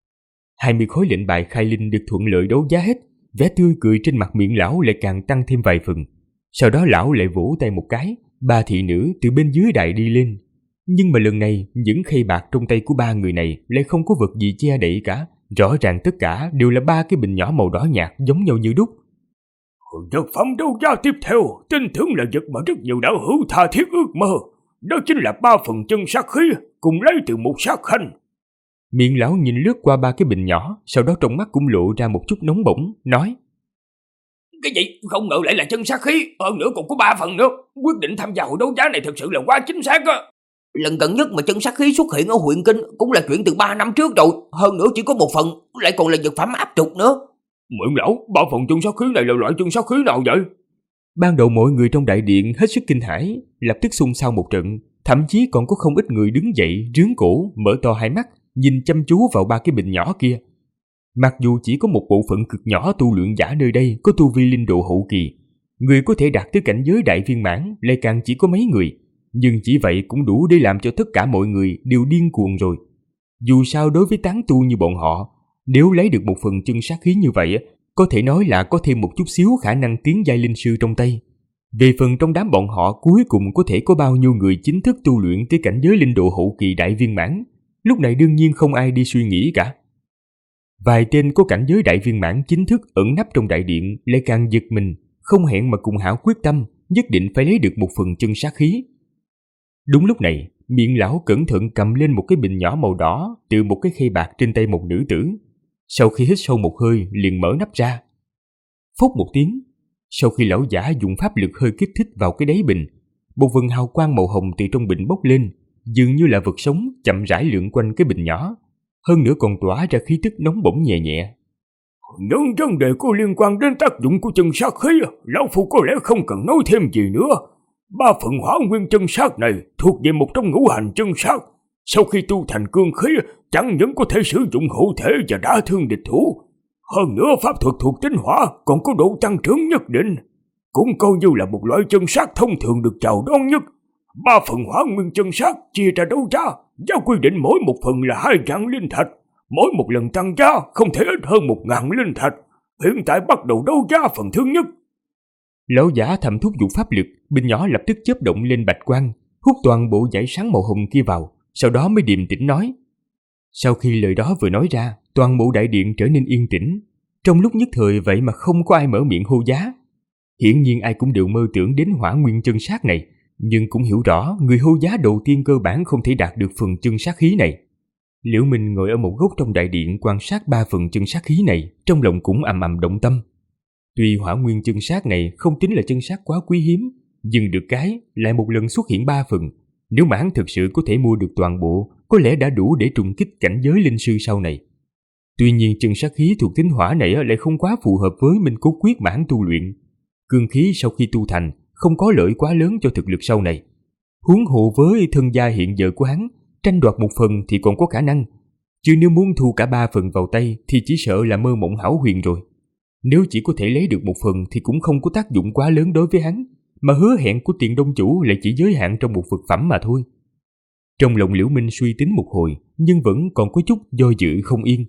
B: 20 khối lệnh bài khai linh được thuận lợi đấu giá hết, vẻ tươi cười trên mặt Miệng Lão lại càng tăng thêm vài phần. Sau đó lão lại vỗ tay một cái, 3 thị nữ từ bên dưới đài đi lên. Nhưng mà lần này những khay bạc trong tay của 3 người này lại không có vật gì che đậy cả. Rõ ràng tất cả đều là 3 cái bình nhỏ màu đỏ nhạt giống nhau như đúc.
C: Vật phẩm đấu giá tiếp theo, tin tưởng là vật mà rất nhiều đạo hữu tha thiết ước mơ. Đó chính là 3 phần chân sát khí, cùng lấy từ một sát khanh.
B: Miệng Lão nhìn lướt qua 3 cái bình nhỏ, sau đó trong mắt cũng lộ ra một chút nóng bỏng, nói:
C: Cái gì? Không ngờ lại là chân sát khí, hơn nữa còn có 3 phần nữa. Quyết định tham gia hội đấu giá này thật sự là quá chính xác á.
E: Lần gần nhất mà chân sát khí xuất hiện ở huyện Kinh cũng là chuyện từ 3 năm trước rồi. Hơn nữa chỉ có 1 phần, lại còn là vật phẩm áp trục nữa.
C: Miệng Lão, 3 phần chân sát khí này là loại chân sát khí nào vậy?
B: Ban đầu mọi người trong đại điện hết sức kinh hãi, lập tức xôn xao một trận, thậm chí còn có không ít người đứng dậy, rướn cổ, mở to hai mắt, nhìn chăm chú vào 3 cái bình nhỏ kia. Mặc dù chỉ có một bộ phận cực nhỏ tu luyện giả nơi đây có tu vi linh độ hậu kỳ, người có thể đạt tới cảnh giới đại viên mãn lại càng chỉ có mấy người, nhưng chỉ vậy cũng đủ để làm cho tất cả mọi người đều điên cuồng rồi. Dù sao đối với tán tu như bọn họ, nếu lấy được một phần chân sát khí như vậy, có thể nói là có thêm một chút xíu khả năng tiến giai linh sư trong tay. Về phần trong đám bọn họ cuối cùng có thể có bao nhiêu người chính thức tu luyện tới cảnh giới linh độ hậu kỳ đại viên mãn, lúc này đương nhiên không ai đi suy nghĩ cả. Vài tên có cảnh giới đại viên mãn chính thức ẩn nấp trong đại điện lại càng giật mình, không hẹn mà cùng hảo quyết tâm, nhất định phải lấy được một phần chân sát khí. Đúng lúc này, Miệng Lão cẩn thận cầm lên một cái bình nhỏ màu đỏ từ một cái khay bạc trên tay một nữ tử. Sau khi hít sâu một hơi, liền mở nắp ra. Phốc một tiếng, sau khi lão giả dùng pháp lực hơi kích thích vào cái đáy bình, một vầng hào quang màu hồng từ trong bình bốc lên, dường như là vật sống chậm rãi lượn quanh cái bình nhỏ, hơn nữa còn tỏa ra khí tức nóng bỏng nhẹ nhẹ.
C: Những vấn đề có liên quan đến tác dụng của chân sát khí, lão phu có lẽ không cần nói thêm gì nữa. 3 phần hỏa nguyên chân sát này thuộc về một trong ngũ hành chân sát. Sau khi tu thành cương khí, chẳng những có thể sử dụng hộ thể và đả thương địch thủ, hơn nữa pháp thuật thuộc tính hỏa còn có độ tăng trưởng nhất định, cũng coi như là một loại chân sát thông thường được chào đón nhất. 3 phần hỏa nguyên chân sát chia ra đấu giá, giá quy định mỗi một phần là 2.000 linh thạch, mỗi một lần tăng giá không thể ít hơn 1.000 linh thạch. Hiện tại bắt đầu đấu giá phần thứ nhất.
B: Lão giả thầm thúc giục pháp lực, bình nhỏ lập tức chớp động lên bạch quang, hút toàn bộ dải sáng màu hồng kia vào, sau đó mới điềm tĩnh nói. Sau khi lời đó vừa nói ra, toàn bộ đại điện trở nên yên tĩnh. Trong lúc nhất thời vậy mà không có ai mở miệng hô giá. Hiển nhiên ai cũng đều mơ tưởng đến hỏa nguyên chân sát này, nhưng cũng hiểu rõ người hô giá đầu tiên cơ bản không thể đạt được phần chân sát khí này. Liễu Minh ngồi ở một góc trong đại điện quan sát 3 phần chân sát khí này, trong lòng cũng ầm ầm động tâm. Tuy hỏa nguyên chân sát này không tính là chân sát quá quý hiếm, nhưng được cái lại một lần xuất hiện 3 phần. Nếu mà hắn thực sự có thể mua được toàn bộ, có lẽ đã đủ để trùng kích cảnh giới linh sư sau này. Tuy nhiên chân sát khí thuộc tính hỏa này lại không quá phù hợp với Minh Cốt Quyết mà hắn tu luyện. Cương khí sau khi tu thành không có lợi quá lớn cho thực lực sau này. Huống hộ với thân gia hiện giờ của hắn, tranh đoạt một phần thì còn có khả năng, chứ nếu muốn thu cả 3 phần vào tay thì chỉ sợ là mơ mộng hão huyền rồi. Nếu chỉ có thể lấy được một phần thì cũng không có tác dụng quá lớn đối với hắn, mà hứa hẹn của Tiền Đông Chủ lại chỉ giới hạn trong một vật phẩm mà thôi. Trong lòng Liễu Minh suy tính một hồi, nhưng vẫn còn có chút do dự không yên.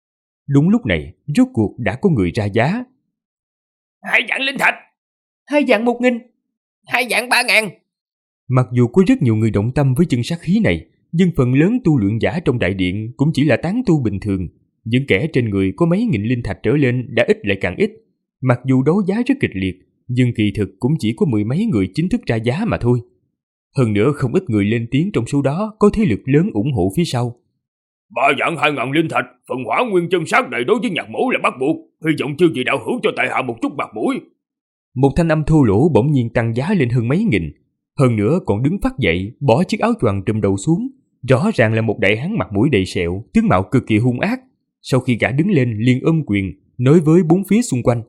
B: Đúng lúc này, rốt cuộc đã có người ra giá.
C: 2.000 linh thạch,
E: 2.000 1.000, 2.000 3.000.
B: Mặc dù có rất nhiều người động tâm với chân sát khí này, nhưng phần lớn tu luyện giả trong đại điện cũng chỉ là tán tu bình thường. Những kẻ trên người có mấy nghìn linh thạch trở lên đã ít lại càng ít. Mặc dù đấu giá rất kịch liệt, nhưng kỳ thực cũng chỉ có mười mấy người chính thức ra giá mà thôi. Hơn nữa không ít người lên tiếng trong số đó có thế lực lớn ủng hộ phía sau.
C: 3 vạn 2.000 linh thạch, phần hỏa nguyên chân sát này đối với nhạc mẫu là bắt buộc. Hy vọng chư vị đạo hữu cho tại hạ một chút mặt mũi.
B: Một thanh âm thô lỗ bỗng nhiên tăng giá lên hơn mấy nghìn. Hơn nữa còn đứng phắt dậy, bỏ chiếc áo choàng trùm đầu xuống. Rõ ràng là một đại hán mặt mũi đầy sẹo, tướng mạo cực kỳ hung ác. Sau khi gã đứng lên liền ôm quyền, nói với bốn phía xung quanh.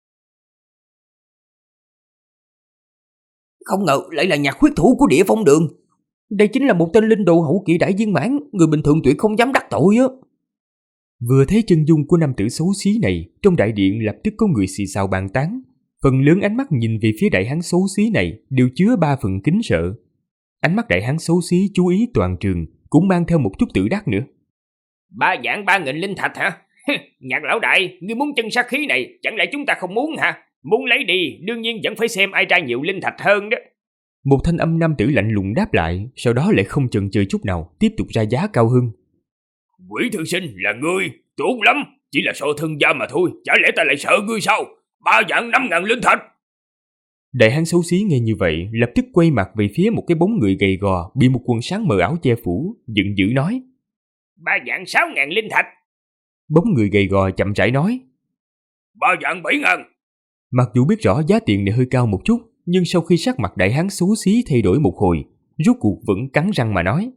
E: Không ngờ lại là nhạc huyết thủ của Địa Phong Đường. Đây chính là một tên linh đồ hậu kỳ đại viên mãn, người bình thường tuyệt không dám đắc tội á.
B: Vừa thấy chân dung của nam tử xấu xí này, trong đại điện lập tức có người xì xào bàn tán. Phần lớn ánh mắt nhìn về phía đại hán xấu xí này đều chứa 3 phần kính sợ. Ánh mắt đại hán xấu xí chú ý toàn trường, cũng mang theo một chút tự đắc nữa.
C: 3 vạn 3.000 linh thạch hả? Nhạc lão đại, ngươi muốn chân sát khí này, chẳng lẽ chúng ta không muốn hả? Muốn lấy đi, đương nhiên vẫn phải xem ai ra nhiều linh thạch hơn đó.
B: Một thanh âm nam tử lạnh lùng đáp lại, sau đó lại không chần chừ chút nào, tiếp tục ra giá cao hơn.
C: Quỷ thư sinh là ngươi, tốt lắm, chỉ là so thân gia mà thôi, chả lẽ ta lại sợ ngươi sao? 3 vạn 5.000 linh thạch.
B: Đại hán xấu xí nghe như vậy, lập tức quay mặt về phía một cái bóng người gầy gò bị một quần sáng mờ ảo che phủ, giận dữ nói:
C: 3 vạn 6.000 linh thạch.
B: Bóng người gầy gò chậm rãi nói:
C: 3 vạn 7.000.
B: Mặc dù biết rõ giá tiền này hơi cao một chút, nhưng sau khi sắc mặt đại hán xấu xí thay đổi một hồi, rốt cuộc vẫn cắn răng mà nói: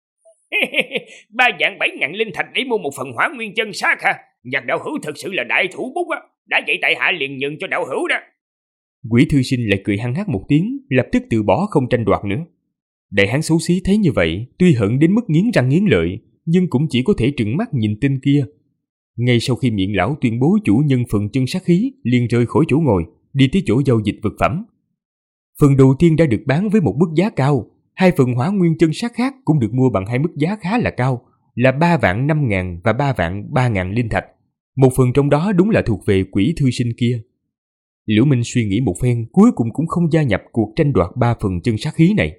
C: 3 vạn 7.000 linh thạch để mua một phần hỏa nguyên chân sát hả? Nhạc đạo hữu thật sự là đại thủ bút á, đã vậy tại hạ liền nhường cho đạo hữu đó.
B: Quỷ thư sinh lại cười hăng hắc một tiếng, lập tức từ bỏ không tranh đoạt nữa. Đại hán xấu xí thấy như vậy, tuy hận đến mức nghiến răng nghiến lợi, nhưng cũng chỉ có thể trừng mắt nhìn tên kia. Ngay sau khi miệng lão tuyên bố chủ nhân phần chân sát khí, liền rời khỏi chỗ ngồi, đi tới chỗ giao dịch vật phẩm. Phần đầu tiên đã được bán với một mức giá cao, 2 phần hỏa nguyên chân sát khác cũng được mua bằng 2 mức giá khá là cao, là 3 vạn 5.000 và 3 vạn 3.000 linh thạch. Một phần trong đó đúng là thuộc về quỷ thư sinh kia. Liễu Minh suy nghĩ một phen, cuối cùng cũng không gia nhập cuộc tranh đoạt 3 phần chân sát khí này.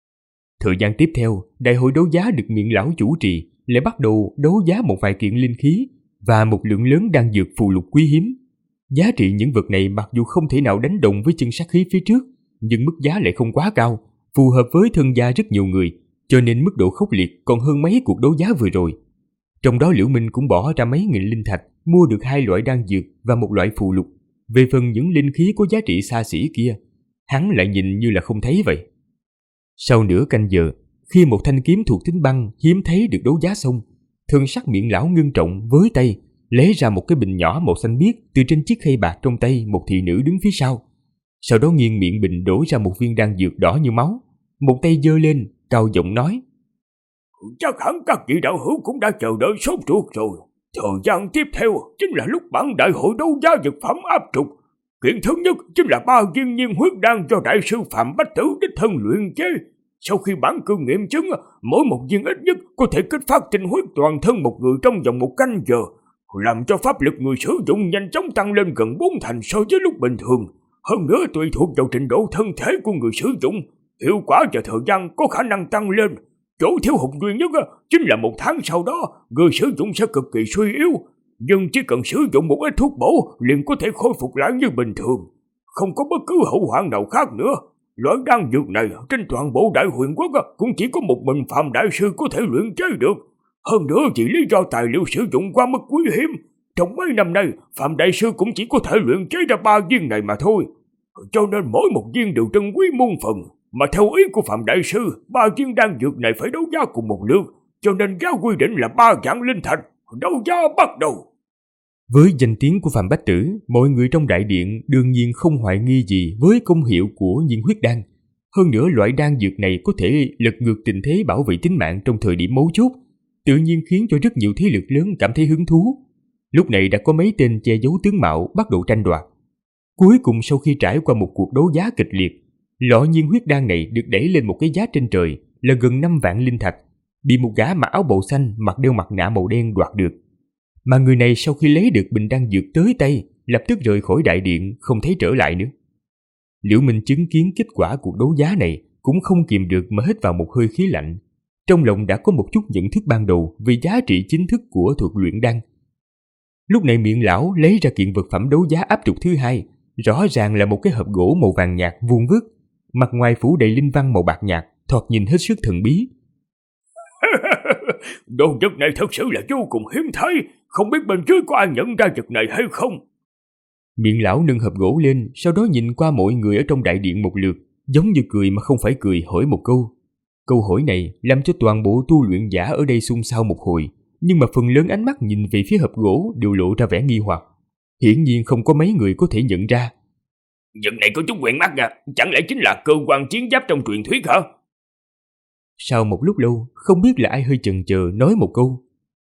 B: Thời gian tiếp theo, đại hội đấu giá được miệng lão chủ trì, lại bắt đầu đấu giá một vài kiện linh khí và một lượng lớn đan dược phù lục quý hiếm. Giá trị những vật này mặc dù không thể nào đánh đồng với chân sát khí phía trước, nhưng mức giá lại không quá cao, phù hợp với thân gia rất nhiều người, cho nên mức độ khốc liệt còn hơn mấy cuộc đấu giá vừa rồi. Trong đó Liễu Minh cũng bỏ ra mấy nghìn linh thạch, mua được 2 loại đan dược và một loại phù lục. Về phần những linh khí có giá trị xa xỉ kia, hắn lại nhìn như là không thấy vậy. Sau nửa canh giờ, khi một thanh kiếm thuộc tính băng hiếm thấy được đấu giá xong, thần sắc miệng lão ngưng trọng với tay, lấy ra một cái bình nhỏ màu xanh biếc từ trên chiếc khay bạc trong tay một thị nữ đứng phía sau. Sau đó nghiêng miệng bình đổ ra một viên đan dược đỏ như máu, một tay giơ lên, cao giọng nói:
C: Chắc hẳn các vị đạo hữu cũng đã chờ đợi sốt ruột rồi. Thời gian tiếp theo chính là lúc bản đại hội đấu giá vật phẩm áp trục. Kiện thứ nhất chính là 3 viên nhiên huyết đan do đại sư Phạm Bách Tử đích thân luyện chế. Sau khi bản cương nghiệm chứng, mỗi một viên ít nhất có thể kích phát tinh huyết toàn thân một người trong vòng 1 canh giờ, làm cho pháp lực người sử dụng nhanh chóng tăng lên gần 4 thành so với lúc bình thường. Hơn nữa tùy thuộc vào trình độ thân thể của người sử dụng, hiệu quả và thời gian có khả năng tăng lên. Chỗ thiếu hụt duy nhất chính là 1 tháng sau đó, người sử dụng sẽ cực kỳ suy yếu, nhưng chỉ cần sử dụng một ít thuốc bổ liền có thể khôi phục lại như bình thường, không có bất cứ hậu hoạn nào khác nữa. Loại đan dược này trên toàn bộ Đại Huyền Quốc cũng chỉ có một mình Phạm đại sư có thể luyện chế được. Hơn nữa vì lý do tài liệu sử dụng quá mức quý hiếm, trong mấy năm nay Phạm đại sư cũng chỉ có thể luyện chế ra 3 viên này mà thôi. Cho nên mỗi một viên đều trân quý muôn phần. Mà theo ý của Phạm đại sư, 3 viên đan dược này phải đấu giá cùng một lượt, cho nên giá quy định là 3 vạn linh thạch. Đấu giá bắt đầu.
B: Với danh tiếng của Phạm Bách Tử, mọi người trong đại điện đương nhiên không hoài nghi gì với công hiệu của nhiên huyết đan. Hơn nữa loại đan dược này có thể lật ngược tình thế, bảo vệ tính mạng trong thời điểm mấu chốt, tự nhiên khiến cho rất nhiều thế lực lớn cảm thấy hứng thú. Lúc này đã có mấy tên che giấu tướng mạo bắt đầu tranh đoạt. Cuối cùng sau khi trải qua một cuộc đấu giá kịch liệt, lọ nhiên huyết đan này được đẩy lên một cái giá trên trời là gần 5 vạn linh thạch, bị một gã mặc áo bào xanh mặc đeo mặt nạ màu đen đoạt được. Mà người này sau khi lấy được bình đan dược tới tay, lập tức rời khỏi đại điện, không thấy trở lại nữa. Liễu Minh chứng kiến kết quả cuộc đấu giá này, cũng không kìm được mà hít vào một hơi khí lạnh. Trong lòng đã có một chút nhận thức ban đầu về giá trị chính thức của thuật luyện đan. Lúc này miệng lão lấy ra kiện vật phẩm đấu giá áp trục thứ hai, rõ ràng là một cái hộp gỗ màu vàng nhạt vuông vức, mặt ngoài phủ đầy linh văn màu bạc nhạt, thoạt nhìn hết sức thần bí.
C: Đồ vật này thật sự là vô cùng hiếm thấy, không biết bên dưới có ai nhận ra vật này hay không?
B: Miệng lão nâng hộp gỗ lên, sau đó nhìn qua mọi người ở trong đại điện một lượt, giống như cười mà không phải cười, hỏi một câu. Câu hỏi này làm cho toàn bộ tu luyện giả ở đây xôn xao một hồi, nhưng mà phần lớn ánh mắt nhìn về phía hộp gỗ đều lộ ra vẻ nghi hoặc. Hiển nhiên không có mấy người có thể nhận ra.
C: Vật này có chút quen mắt à, chẳng lẽ chính là cơ quan chiến giáp trong truyền thuyết hả?
B: Sau một lúc lâu, không biết là ai hơi chần chờ nói một câu.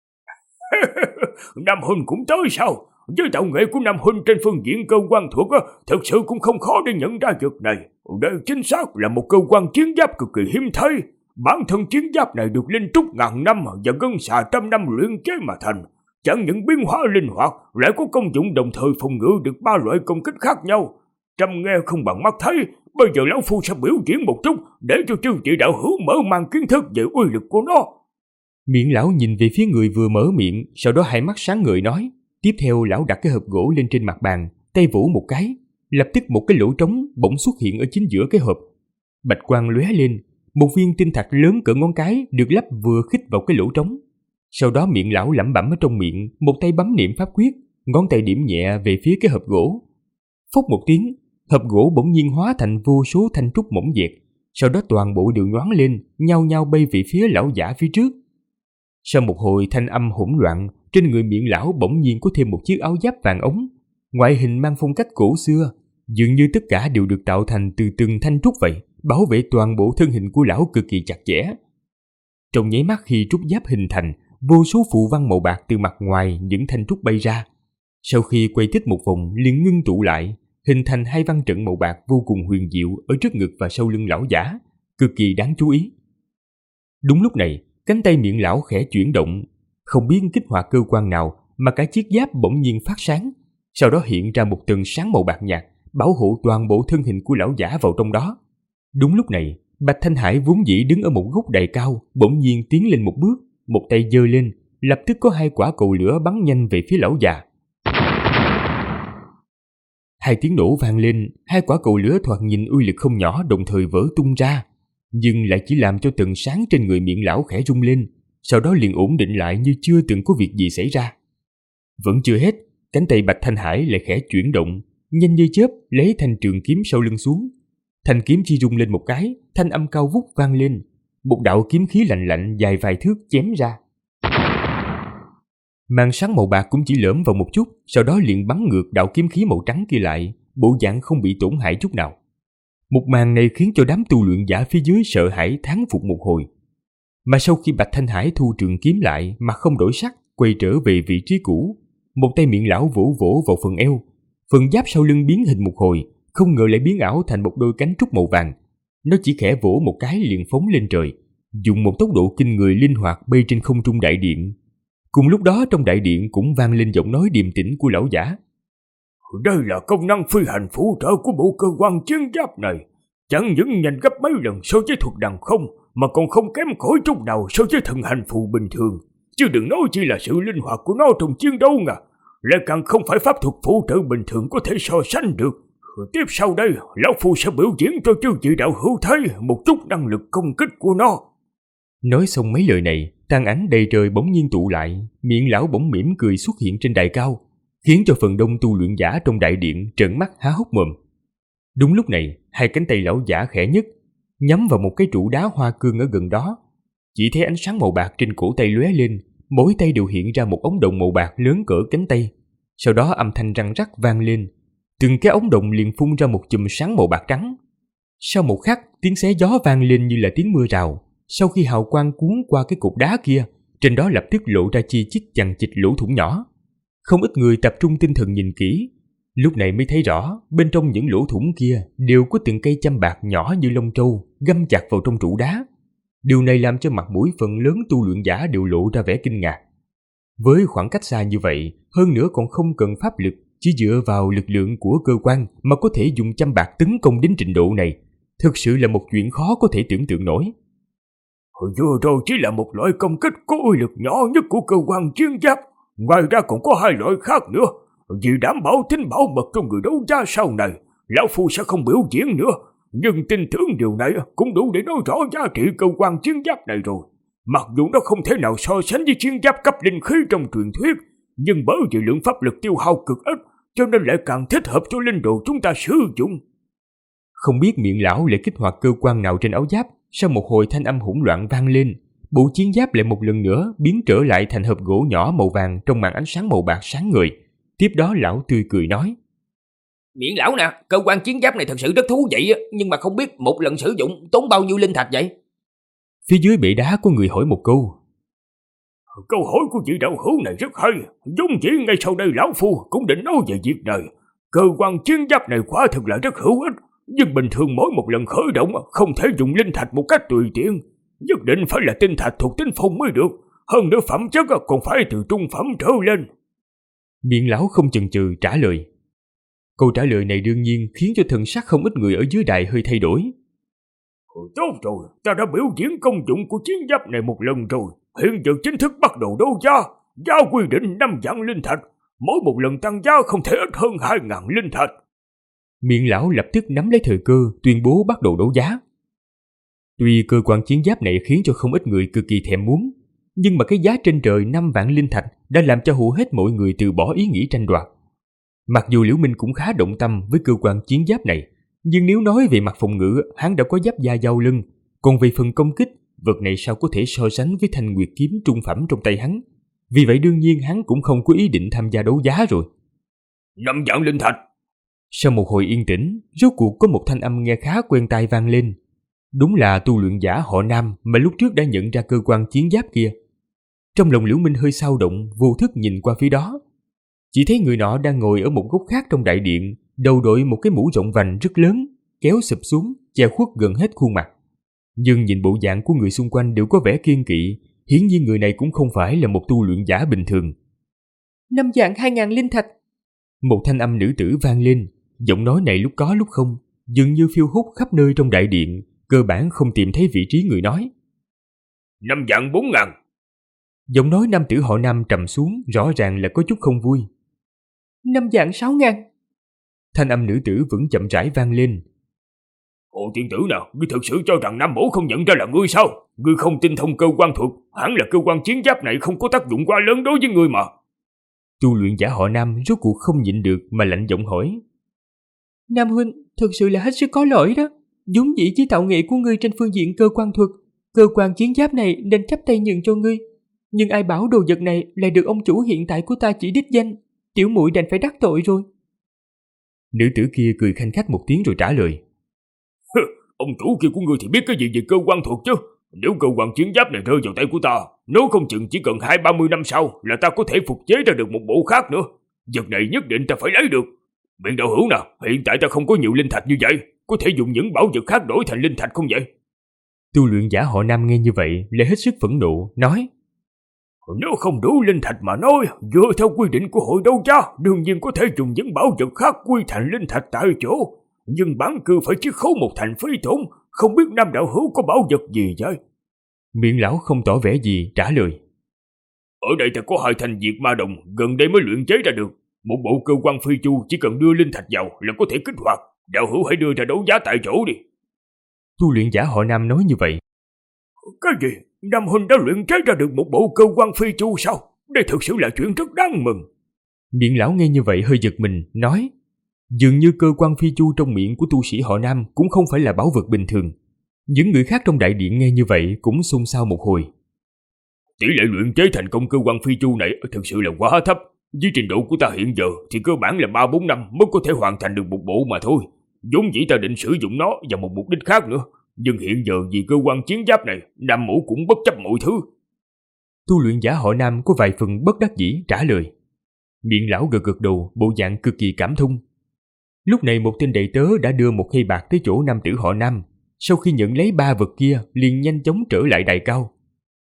C: Nam Huynh cũng tới sao? Với tạo nghệ của Nam Huynh trên phương diện cơ quan thuật á, thật sự cũng không khó để nhận ra vật này. Đây chính xác là một cơ quan chiến giáp cực kỳ hiếm thấy. Bản thân chiến giáp này được linh trúc ngàn năm và gân xà trăm năm luyện chế mà thành. Chẳng những biến hóa linh hoạt, lại có công dụng đồng thời phòng ngự được 3 loại công kích khác nhau. Trăm nghe không bằng mắt thấy, bây giờ lão phu sẽ biểu diễn một chút để cho chư vị đạo hữu mở mang kiến thức về uy lực của nó.
B: Miệng lão nhìn về phía người vừa mở miệng, sau đó hai mắt sáng ngời nói. Tiếp theo lão đặt cái hộp gỗ lên trên mặt bàn, tay vỗ một cái, lập tức một cái lỗ trống bỗng xuất hiện ở chính giữa cái hộp. Bạch quang lóe lên, một viên tinh thạch lớn cỡ ngón cái được lắp vừa khít vào cái lỗ trống. Sau đó miệng lão lẩm bẩm ở trong miệng, một tay bấm niệm pháp quyết, ngón tay điểm nhẹ về phía cái hộp gỗ. Phốc một tiếng, hộp gỗ bỗng nhiên hóa thành vô số thanh trúc mỏng dẹt, sau đó toàn bộ đều nhoáng lên, nhao nhao bay về phía lão giả phía trước. Sau một hồi thanh âm hỗn loạn, trên người miệng lão bỗng nhiên có thêm một chiếc áo giáp vàng ống, ngoại hình mang phong cách cổ xưa, dường như tất cả đều được tạo thành từ từng thanh trúc vậy, bảo vệ toàn bộ thân hình của lão cực kỳ chặt chẽ. Trong nháy mắt khi trúc giáp hình thành, vô số phù văn màu bạc từ mặt ngoài những thanh trúc bay ra. Sau khi quay tích một vòng liền ngưng tụ lại, hình thành hai văn trận màu bạc vô cùng huyền diệu ở trước ngực và sau lưng lão giả, cực kỳ đáng chú ý. Đúng lúc này, cánh tay miệng lão khẽ chuyển động, không biết kích hoạt cơ quan nào mà cả chiếc giáp bỗng nhiên phát sáng, sau đó hiện ra một tầng sáng màu bạc nhạt, bảo hộ toàn bộ thân hình của lão giả vào trong đó. Đúng lúc này, Bạch Thanh Hải vốn dĩ đứng ở một gốc đài cao, bỗng nhiên tiến lên một bước, một tay giơ lên, lập tức có 2 quả cầu lửa bắn nhanh về phía lão già. 2 tiếng nổ vang lên, 2 quả cầu lửa thoạt nhìn uy lực không nhỏ đồng thời vỡ tung ra, nhưng lại chỉ làm cho tầng sáng trên người miệng lão khẽ rung lên, sau đó liền ổn định lại như chưa từng có việc gì xảy ra. Vẫn chưa hết, cánh tay Bạch Thanh Hải lại khẽ chuyển động, nhanh như chớp lấy thanh trường kiếm sau lưng xuống. Thanh kiếm chỉ rung lên một cái, thanh âm cao vút vang lên, một đạo kiếm khí lạnh lạnh dài vài thước chém ra. Màn sáng màu bạc cũng chỉ lởm vào một chút, sau đó liền bắn ngược đạo kiếm khí màu trắng kia lại, bộ dạng không bị tổn hại chút nào. Một màn này khiến cho đám tu luyện giả phía dưới sợ hãi thán phục một hồi. Mà sau khi Bạch Thanh Hải thu trường kiếm lại mà không đổi sắc, quay trở về vị trí cũ, một tay miệng lão vỗ vỗ vào phần eo, phần giáp sau lưng biến hình một hồi, không ngờ lại biến ảo thành một đôi cánh trúc màu vàng. Nó chỉ khẽ vỗ một cái liền phóng lên trời, dùng một tốc độ kinh người linh hoạt bay trên không trung đại điện. Cùng lúc đó trong đại điện cũng vang lên giọng nói điềm tĩnh của lão giả.
C: Đây là công năng phi hành phụ trợ của bộ cơ quan chiến giáp này, chẳng những nhanh gấp mấy lần so với thuật đằng không, mà còn không kém cỏi chút nào so với thần hành phù bình thường. Chứ đừng nói chỉ là sự linh hoạt của nó trong chiến đấu ngà, lại càng không phải pháp thuật phụ trợ bình thường có thể so sánh được. Tiếp sau đây, lão phu sẽ biểu diễn cho chư vị đạo hữu thấy một chút năng lực công kích của nó.
B: Nói xong mấy lời này, tàn ảnh đầy trời bỗng nhiên tụ lại, miệng lão bỗng mỉm cười xuất hiện trên đài cao, khiến cho phần đông tu luyện giả trong đại điện trợn mắt há hốc mồm. Đúng lúc này, 2 cánh tay lão giả khẽ nhấc, nhắm vào một cái trụ đá hoa cương ở gần đó. Chỉ thấy ánh sáng màu bạc trên cổ tay lóe lên, mỗi tay đều hiện ra một ống đồng màu bạc lớn cỡ cánh tay. Sau đó âm thanh răng rắc vang lên, từng cái ống đồng liền phun ra một chùm sáng màu bạc trắng. Sau một khắc, tiếng xé gió vang lên như là tiếng mưa rào. Sau khi hào quang cuốn qua cái cục đá kia, trên đó lập tức lộ ra chi chít chằng chịt lỗ thủng nhỏ. Không ít người tập trung tinh thần nhìn kỹ, lúc này mới thấy rõ bên trong những lỗ thủng kia đều có từng cây châm bạc nhỏ như lông trâu găm chặt vào trong trụ đá. Điều này làm cho mặt mũi phần lớn tu luyện giả đều lộ ra vẻ kinh ngạc. Với khoảng cách xa như vậy, hơn nữa còn không cần pháp lực, chỉ dựa vào lực lượng của cơ quan mà có thể dùng châm bạc tấn công đến trình độ này, Thực sự là một chuyện khó có thể tưởng tượng nổi.
C: Hồi vừa rồi chỉ là một loại công kích có uy lực nhỏ nhất của cơ quan chiến giáp. Ngoài ra còn có 2 loại khác nữa. Vì đảm bảo tính bảo mật trong người đấu giá sau này, lão phu sẽ không biểu diễn nữa. Nhưng tin tưởng điều này cũng đủ để nói rõ giá trị cơ quan chiến giáp này rồi. Mặc dù nó không thể nào so sánh với chiến giáp cấp linh khí trong truyền thuyết, nhưng bởi vì lượng pháp lực tiêu hao cực ít, cho nên lại càng thích hợp cho linh đồ chúng ta sử dụng.
B: Không biết miệng lão lại kích hoạt cơ quan nào trên áo giáp, sau một hồi thanh âm hỗn loạn vang lên, bộ chiến giáp lại một lần nữa biến trở lại thành hộp gỗ nhỏ màu vàng trong màn ánh sáng màu bạc sáng ngời. Tiếp đó lão tươi cười nói:
E: Miễn lão nè, cơ quan chiến giáp này thật sự rất thú vị, nhưng mà không biết một lần sử dụng tốn bao nhiêu linh thạch vậy?
B: Phía dưới bệ đá có người hỏi một câu.
C: Câu hỏi của vị đạo hữu này rất hay. Giống chỉ ngay sau đây lão phu cũng định nói về việc này. Cơ quan chiến giáp này quả thực là rất hữu ích, nhưng bình thường mỗi một lần khởi động không thể dùng linh thạch một cách tùy tiện. Nhất định phải là tinh thạch thuộc tính phong mới được. Hơn nữa phẩm chất còn phải từ trung phẩm trở lên.
B: Miệng lão không chần chừ trả lời. Câu trả lời này đương nhiên khiến cho thần sắc không ít người ở dưới đài hơi thay đổi.
C: Tốt rồi, ta đã biểu diễn công dụng của chiến giáp này một lần rồi. Hiện giờ chính thức bắt đầu đấu giá. Giá quy định 5 vạn linh thạch. Mỗi một lần tăng giá không thể ít hơn 2.000 linh thạch.
B: Miệng lão lập tức nắm lấy thời cơ, tuyên bố bắt đầu đấu giá. Tuy cơ quan chiến giáp này khiến cho không ít người cực kỳ thèm muốn, nhưng mà cái giá trên trời 5 vạn linh thạch đã làm cho hầu hết mọi người từ bỏ ý nghĩ tranh đoạt. Mặc dù Liễu Minh cũng khá động tâm với cơ quan chiến giáp này, nhưng nếu nói về mặt phòng ngự, hắn đã có giáp da dao lưng, còn về phần công kích, vật này sao có thể so sánh với thanh nguyệt kiếm trung phẩm trong tay hắn. Vì vậy đương nhiên hắn cũng không có ý định tham gia đấu giá rồi.
C: 5 vạn linh thạch.
B: Sau một hồi yên tĩnh, rốt cuộc có một thanh âm nghe khá quen tai vang lên. Đúng là tu luyện giả họ Nam mà lúc trước đã nhận ra cơ quan chiến giáp kia. Trong lòng Liễu Minh hơi xao động, vô thức nhìn qua phía đó. Chỉ thấy người nọ đang ngồi ở một góc khác trong đại điện, đầu đội một cái mũ rộng vành rất lớn, kéo sụp xuống, che khuất gần hết khuôn mặt. Nhưng nhìn bộ dạng của người xung quanh đều có vẻ kiên kỵ, hiển nhiên người này cũng không phải là một tu luyện giả bình thường.
D: 5 vạn 2.000 linh thạch.
B: Một thanh âm nữ tử vang lên, giọng nói này lúc có lúc không, dường như phiêu hút khắp nơi trong đại điện, cơ bản không tìm thấy vị trí người nói.
C: 5 vạn 4.000.
B: Giọng nói nam tử họ Nam trầm xuống, rõ ràng là có chút không vui.
D: 5 vạn 6.000.
B: Thanh âm nữ tử vẫn chậm rãi vang lên.
C: Hồ tiên tử nào, ngươi thực sự cho rằng Nam Mỗ không nhận ra là ngươi sao? Ngươi không tinh thông cơ quan thuật, hẳn là cơ quan chiến giáp này không có tác dụng quá lớn đối với ngươi mà.
B: Tu luyện giả họ Nam rốt cuộc không nhịn được mà lạnh giọng hỏi.
D: Nam huynh, thực sự là hết sức có lỗi đó. Vốn dĩ với tạo nghệ của ngươi trên phương diện cơ quan thuật, cơ quan chiến giáp này nên chắp tay nhường cho ngươi. Nhưng ai bảo đồ vật này lại được ông chủ hiện tại của ta chỉ đích danh, tiểu muội đành phải đắc tội rồi.
B: Nữ tử kia cười khanh khách một tiếng rồi trả lời.
C: Ông chủ kia của ngươi thì biết cái gì về cơ quan thuật chứ? Nếu cơ quan chiến giáp này rơi vào tay của ta, nếu không chừng chỉ cần 20-30 năm sau là ta có thể phục chế ra được một bộ khác nữa. Vật này nhất định ta phải lấy được. Miệng đạo hữu nào, hiện tại ta không có nhiều linh thạch như vậy, có thể dùng những bảo vật khác đổi thành linh thạch không vậy?
B: Tu luyện giả họ Nam nghe như vậy lại hết sức phẫn nộ, nói.
C: Nếu không đủ linh thạch mà nói, dựa theo quy định của hội đấu giá, đương nhiên có thể dùng những bảo vật khác quy thành linh thạch tại chỗ. Nhưng bản cư phải chiết khấu một thành phí tổn, không biết Nam đạo hữu có bảo vật gì vậy?
B: Miệng lão không tỏ vẻ gì trả lời.
C: Ở đây ta có 2 thanh diệt ma đồng, gần đây mới luyện chế ra được. Một bộ cơ quan phi chu chỉ cần đưa linh thạch vào là có thể kích hoạt. Đạo hữu hãy đưa ra đấu giá tại chỗ đi.
B: Tu luyện giả họ Nam nói như vậy.
C: Cái gì? Nam huynh đã luyện chế ra được một bộ cơ quan phi chu sao? Đây thực sự là chuyện rất đáng mừng.
B: Miệng lão nghe như vậy hơi giật mình, nói. Dường như cơ quan phi chu trong miệng của tu sĩ họ Nam cũng không phải là bảo vật bình thường. Những người khác trong đại điện nghe như vậy cũng xôn xao một hồi.
C: Tỷ lệ luyện chế thành công cơ quan phi chu này thực sự là quá thấp. Với trình độ của ta hiện giờ thì cơ bản là 3-4 năm mới có thể hoàn thành được một bộ mà thôi. Vốn dĩ ta định sử dụng nó vào một mục đích khác nữa. Nhưng hiện giờ vì cơ quan chiến giáp này, Nam Mỗ cũng bất chấp mọi thứ.
B: Tu luyện giả họ Nam có vài phần bất đắc dĩ trả lời. Miệng lão gật gật đầu, bộ dạng cực kỳ cảm thông. Lúc này một tên đệ tớ đã đưa một khay bạc tới chỗ nam tử họ Nam. Sau khi nhận lấy 3 vật kia, liền nhanh chóng trở lại đài cao.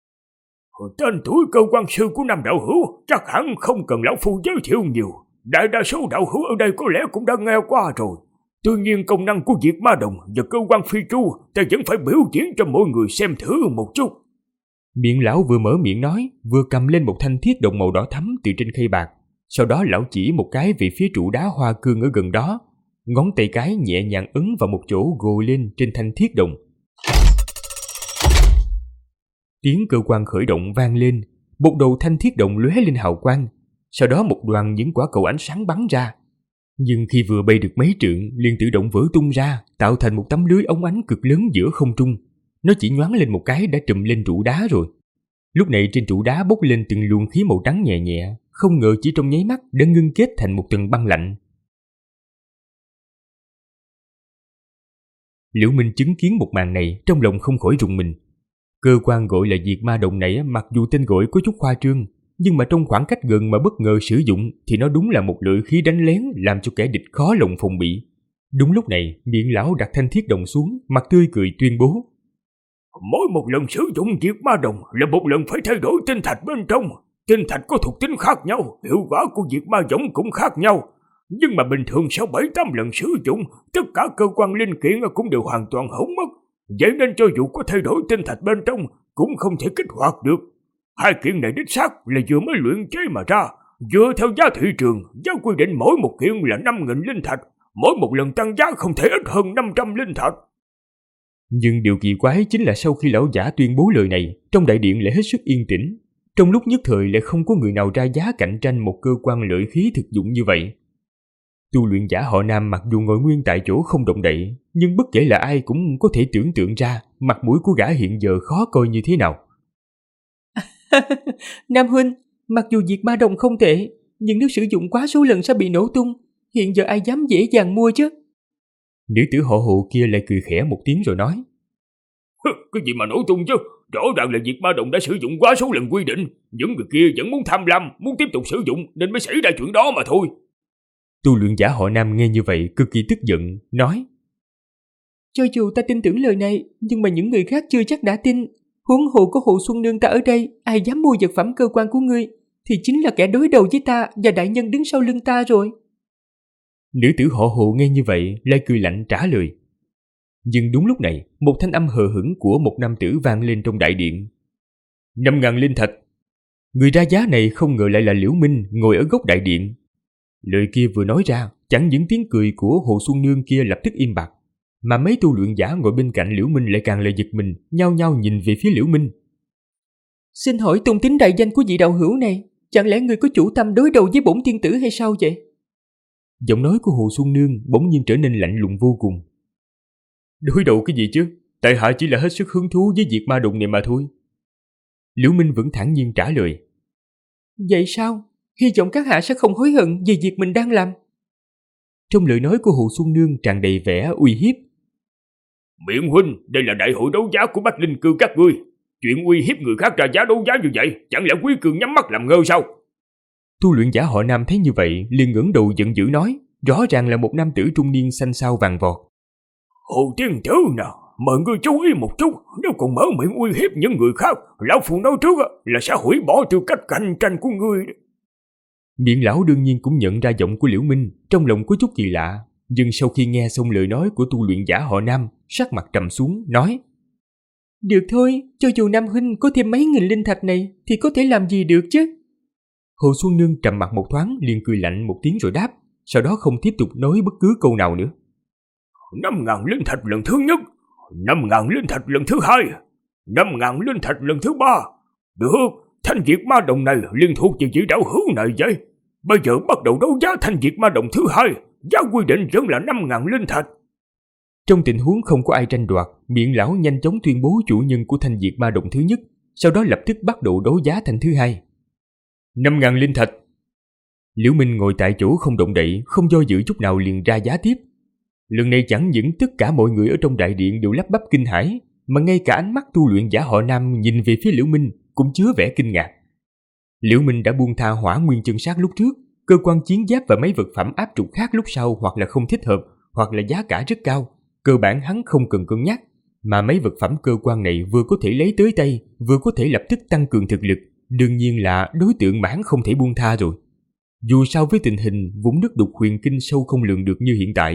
C: Tên tuổi cơ quan sư của Nam đạo hữu chắc hẳn không cần lão phu giới thiệu nhiều. Đại đa số đạo hữu ở đây có lẽ cũng đã nghe qua rồi. Tuy nhiên công năng của diệt ma đồng và cơ quan phi chu ta vẫn phải biểu diễn cho mọi người xem thử một chút.
B: Miệng lão vừa mở miệng nói, vừa cầm lên một thanh thiết đồng màu đỏ thắm từ trên khay bạc. Sau đó lão chỉ một cái về phía trụ đá hoa cương ở gần đó, ngón tay cái nhẹ nhàng ấn vào một chỗ gồ lên trên thanh thiết đồng. Tiếng cơ quan khởi động vang lên, một đầu thanh thiết đồng lóe lên hào quang, sau đó một đoàn những quả cầu ánh sáng bắn ra. Nhưng khi vừa bay được mấy trượng, liền tự động vỡ tung ra, tạo thành một tấm lưới ống ánh cực lớn giữa không trung. Nó chỉ nhoáng lên một cái đã trùm lên trụ đá rồi. Lúc này trên trụ đá bốc lên từng luồng khí màu trắng nhẹ nhẹ, không ngờ chỉ trong nháy mắt đã ngưng kết thành một tầng băng lạnh. Liễu Minh chứng kiến một màn này, trong lòng không khỏi rùng mình. Cơ quan gọi là diệt ma đồng này mặc dù tên gọi có chút khoa trương, nhưng mà trong khoảng cách gần mà bất ngờ sử dụng thì nó đúng là một lợi khí đánh lén làm cho kẻ địch khó lòng phòng bị. Đúng lúc này, miệng lão đặt thanh thiết đồng xuống, mặt tươi cười tuyên bố:
C: Mỗi một lần sử dụng diệt ma đồng là một lần phải thay đổi tinh thạch bên trong. Tinh thạch có thuộc tính khác nhau, hiệu quả của diệt ma giống cũng khác nhau. Nhưng mà bình thường sau 7-8 lần sử dụng, tất cả cơ quan linh kiện cũng đều hoàn toàn hỏng mất. Vậy nên cho dù có thay đổi tinh thạch bên trong cũng không thể kích hoạt được. Hai kiện này đích xác là vừa mới luyện chế mà ra. Dựa theo giá thị trường, giá quy định mỗi một kiện là 5.000 linh thạch. Mỗi một lần tăng giá không thể ít hơn 500 linh thạch.
B: Nhưng điều kỳ quái chính là sau khi lão giả tuyên bố lời này, trong đại điện lại hết sức yên tĩnh. Trong lúc nhất thời lại không có người nào ra giá cạnh tranh một cơ quan lợi khí thực dụng như vậy. Tu luyện giả họ Nam mặc dù ngồi nguyên tại chỗ không động đậy, nhưng bất kể là ai cũng có thể tưởng tượng ra mặt mũi của gã hiện giờ khó coi như thế nào.
D: Nam huynh, mặc dù diệt ma đồng không tệ, nhưng nếu sử dụng quá số lần sẽ bị nổ tung. Hiện giờ ai dám dễ dàng mua chứ?
B: Nữ tử họ Hồ kia lại cười khẽ một tiếng rồi nói:
C: Cái gì mà nổ tung chứ? Rõ ràng là diệt ma đồng đã sử dụng quá số lần quy định. Những người kia vẫn muốn tham lam, muốn tiếp tục sử dụng nên mới xảy ra chuyện đó mà thôi.
B: Tu luyện giả họ Nam nghe như vậy cực kỳ tức giận, nói:
D: Cho dù ta tin tưởng lời này, nhưng mà những người khác chưa chắc đã tin. Huống hồ có Hồ Xuân Nương ta ở đây, ai dám mua vật phẩm cơ quan của ngươi thì chính là kẻ đối đầu với ta và đại nhân đứng sau lưng ta rồi.
B: Nữ tử họ Hồ nghe như vậy lại cười lạnh trả lời. Nhưng đúng lúc này, một thanh âm hờ hững của một nam tử vang lên trong đại điện: 5.000 linh thạch. Người ra giá này không ngờ lại là Liễu Minh ngồi ở góc đại điện. Lời kia vừa nói ra, chẳng những tiếng cười của Hồ Xuân Nương kia lập tức im bặt, mà mấy tu luyện giả ngồi bên cạnh Liễu Minh lại càng là giật mình, nhao nhao nhìn về phía Liễu Minh.
D: Xin hỏi tôn tính đại danh của vị đạo hữu này, chẳng lẽ người có chủ tâm đối đầu với bổn tiên tử hay sao vậy?
B: Giọng nói của Hồ Xuân Nương bỗng nhiên trở nên lạnh lùng vô cùng. Đối đầu cái gì chứ? Tại hạ chỉ là hết sức hứng thú với diệt ma đồng này mà thôi. Liễu Minh vẫn thản nhiên trả lời.
D: Vậy sao? Hy vọng các hạ sẽ không hối hận vì việc mình đang làm.
B: Trong lời nói của Hồ Xuân Nương tràn đầy vẻ uy hiếp.
C: Miệng huynh, đây là đại hội đấu giá của Bách Linh Cư các ngươi. Chuyện uy hiếp người khác ra giá đấu giá như vậy, chẳng lẽ Quý Cường nhắm mắt làm ngơ sao?
B: Tu luyện giả họ Nam thấy như vậy, liền ngẩng đầu giận dữ nói, rõ ràng là một nam tử trung niên xanh xao vàng vọt.
C: Hồ tiên tử nào, mời ngươi chú ý một chút, nếu còn mở miệng uy hiếp những người khác, lão phu nói trước là sẽ hủy bỏ tư cách cạnh tranh của ngươi.
B: Miệng lão đương nhiên cũng nhận ra giọng của Liễu Minh, trong lòng có chút kỳ lạ, nhưng sau khi nghe xong lời nói của tu luyện giả họ Nam, sắc mặt trầm xuống, nói:
D: Được thôi, cho dù Nam huynh có thêm mấy nghìn linh thạch này thì có thể làm gì được chứ?
B: Hồ Xuân Nương trầm mặt một thoáng, liền cười lạnh một tiếng rồi đáp, sau đó không tiếp tục nói bất cứ câu nào nữa.
C: 5.000 linh thạch lần thứ nhất, 5.000 linh thạch lần thứ hai, 5.000 linh thạch lần thứ ba. Được, thanh diệt ma đồng này liên thuộc về vị đạo hữu này vậy. Bây giờ bắt đầu đấu giá thanh diệt ma đồng thứ hai, giá quy định vẫn là 5.000 linh thạch.
B: Trong tình huống không có ai tranh đoạt, miệng lão nhanh chóng tuyên bố chủ nhân của thanh diệt ma đồng thứ nhất, sau đó lập tức bắt đầu đấu giá thanh thứ hai. 5.000 linh thạch. Liễu Minh ngồi tại chỗ không động đậy, không do dự chút nào liền ra giá tiếp. Lần này chẳng những tất cả mọi người ở trong đại điện đều lắp bắp kinh hãi, mà ngay cả ánh mắt tu luyện giả họ Nam nhìn về phía Liễu Minh cũng chứa vẻ kinh ngạc. Liễu Minh đã buông tha Hỏa Nguyên chân sát lúc trước, cơ quan chiến giáp và mấy vật phẩm áp trục khác lúc sau hoặc là không thích hợp, hoặc là giá cả rất cao, cơ bản hắn không cần cân nhắc, mà mấy vật phẩm cơ quan này vừa có thể lấy tới tay, vừa có thể lập tức tăng cường thực lực, đương nhiên là đối tượng mà hắn không thể buông tha rồi. Dù sao với tình hình vũng nước đục huyền kinh sâu không lường được như hiện tại,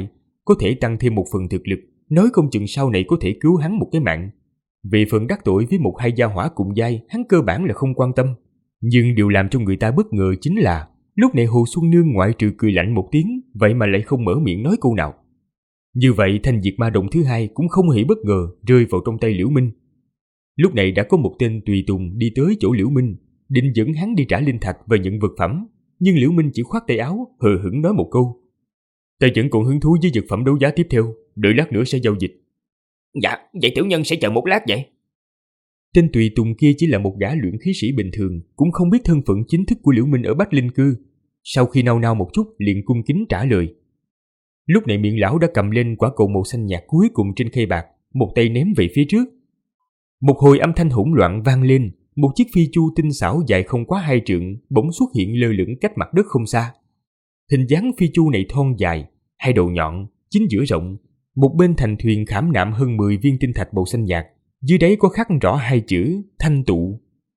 B: có thể tăng thêm một phần thực lực, nói không chừng sau này có thể cứu hắn một cái mạng. Về phần đắc tội với một hai gia hỏa cùng giai, hắn cơ bản là không quan tâm. Nhưng điều làm cho người ta bất ngờ chính là lúc này Hồ Xuân Nương ngoại trừ cười lạnh một tiếng, vậy mà lại không mở miệng nói câu nào. Như vậy thanh diệt ma đồng thứ hai cũng không hề bất ngờ rơi vào trong tay Liễu Minh. Lúc này đã có một tên tùy tùng đi tới chỗ Liễu Minh, định dẫn hắn đi trả linh thạch và nhận vật phẩm, nhưng Liễu Minh chỉ khoát tay áo, hờ hững nói một câu: "Ta vẫn còn hứng thú với vật phẩm đấu giá tiếp theo, đợi lát nữa sẽ giao dịch."
E: Dạ, vậy tiểu nhân sẽ chờ một lát vậy.
B: Tên tùy tùng kia chỉ là một gã luyện khí sĩ bình thường, cũng không biết thân phận chính thức của Liễu Minh ở Bách Linh Cư. Sau khi nao nao một chút, liền cung kính trả lời. Lúc này miệng lão đã cầm lên quả cầu màu xanh nhạt cuối cùng trên khay bạc, một tay ném về phía trước. Một hồi âm thanh hỗn loạn vang lên, một chiếc phi chu tinh xảo dài không quá 2 trượng bỗng xuất hiện lơ lửng cách mặt đất không xa. Hình dáng phi chu này thon dài, hai đầu nhọn, chính giữa rộng, một bên thành thuyền khảm nạm hơn 10 viên tinh thạch màu xanh nhạt, dưới đáy có khắc rõ 2 chữ Thanh Tụ.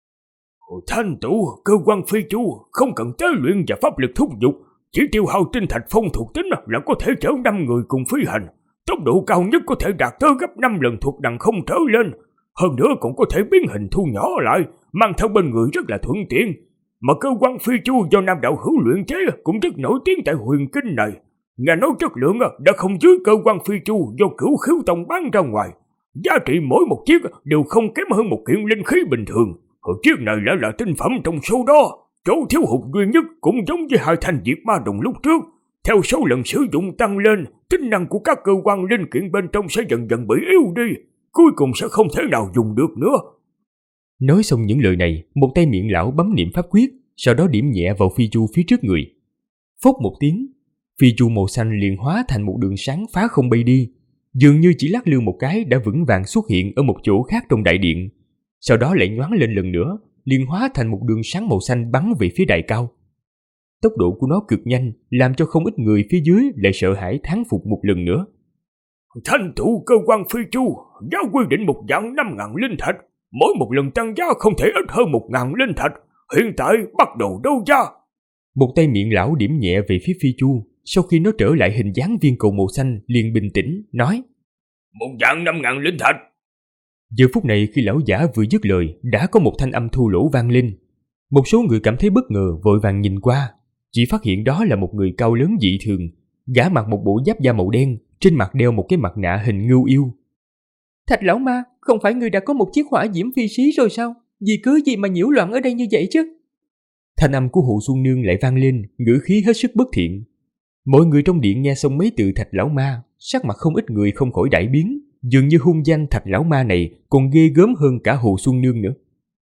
C: Thanh Tụ, cơ quan phi chu, không cần tế luyện và pháp lực thúc giục, chỉ tiêu hao tinh thạch phong thuộc tính là có thể chở 5 người cùng phi hành, tốc độ cao nhất có thể đạt tới gấp 5 lần thuộc đằng không trở lên, hơn nữa còn có thể biến hình thu nhỏ lại, mang theo bên người rất là thuận tiện. Mà cơ quan phi chu do Nam đạo hữu luyện chế cũng rất nổi tiếng tại Huyền Kinh này, nghe nói chất lượng đã không dưới cơ quan phi chu do Cửu Khiếu Tông bán ra ngoài, giá trị mỗi một chiếc đều không kém hơn một kiện linh khí bình thường. Chiếc này lại là tinh phẩm trong số đó, chỗ thiếu hụt duy nhất cũng giống với 2 thanh diệt ma đồng lúc trước. Theo số lần sử dụng tăng lên, tính năng của các cơ quan linh kiện bên trong sẽ dần dần bị yếu đi, cuối cùng sẽ không thể nào dùng được nữa.
B: Nói xong những lời này, một tay miệng lão bấm niệm pháp quyết, sau đó điểm nhẹ vào phi chu phía trước người. Phốc một tiếng, phi chu màu xanh liền hóa thành một đường sáng phá không bay đi, dường như chỉ lắc lư một cái đã vững vàng xuất hiện ở một chỗ khác trong đại điện. Sau đó lại nhoáng lên lần nữa, liền hóa thành một đường sáng màu xanh bắn về phía đại cao. Tốc độ của nó cực nhanh, làm cho không ít người phía dưới lại sợ hãi thán phục một lần nữa.
C: Thanh Tụ cơ quan phi chu, giá quy định một vạn 5.000 linh thạch, mỗi một lần tăng giá không thể ít hơn 1.000 linh thạch, hiện tại bắt đầu đấu giá.
B: Một tay miệng lão điểm nhẹ về phía phi chu, sau khi nó trở lại hình dáng viên cầu màu xanh liền bình tĩnh nói:
C: 1.500.000 linh thạch.
B: Giờ phút này khi lão giả vừa dứt lời, đã có một thanh âm thô lỗ vang lên. Một số người cảm thấy bất ngờ vội vàng nhìn qua, chỉ phát hiện đó là một người cao lớn dị thường, gã mặc một bộ giáp da màu đen, trên mặt đeo một cái mặt nạ hình ngưu yêu.
D: Thạch lão ma, không phải người đã có một chiếc hỏa diễm phi xí rồi sao? Vì cớ gì mà nhiễu loạn ở đây như vậy chứ?
B: Thanh âm của Hồ Xuân Nương lại vang lên, ngữ khí hết sức bất thiện. Mọi người trong điện nghe xong mấy từ Thạch lão ma, sắc mặt không ít người không khỏi đại biến, dường như hung danh Thạch lão ma này còn ghê gớm hơn cả Hồ Xuân Nương nữa.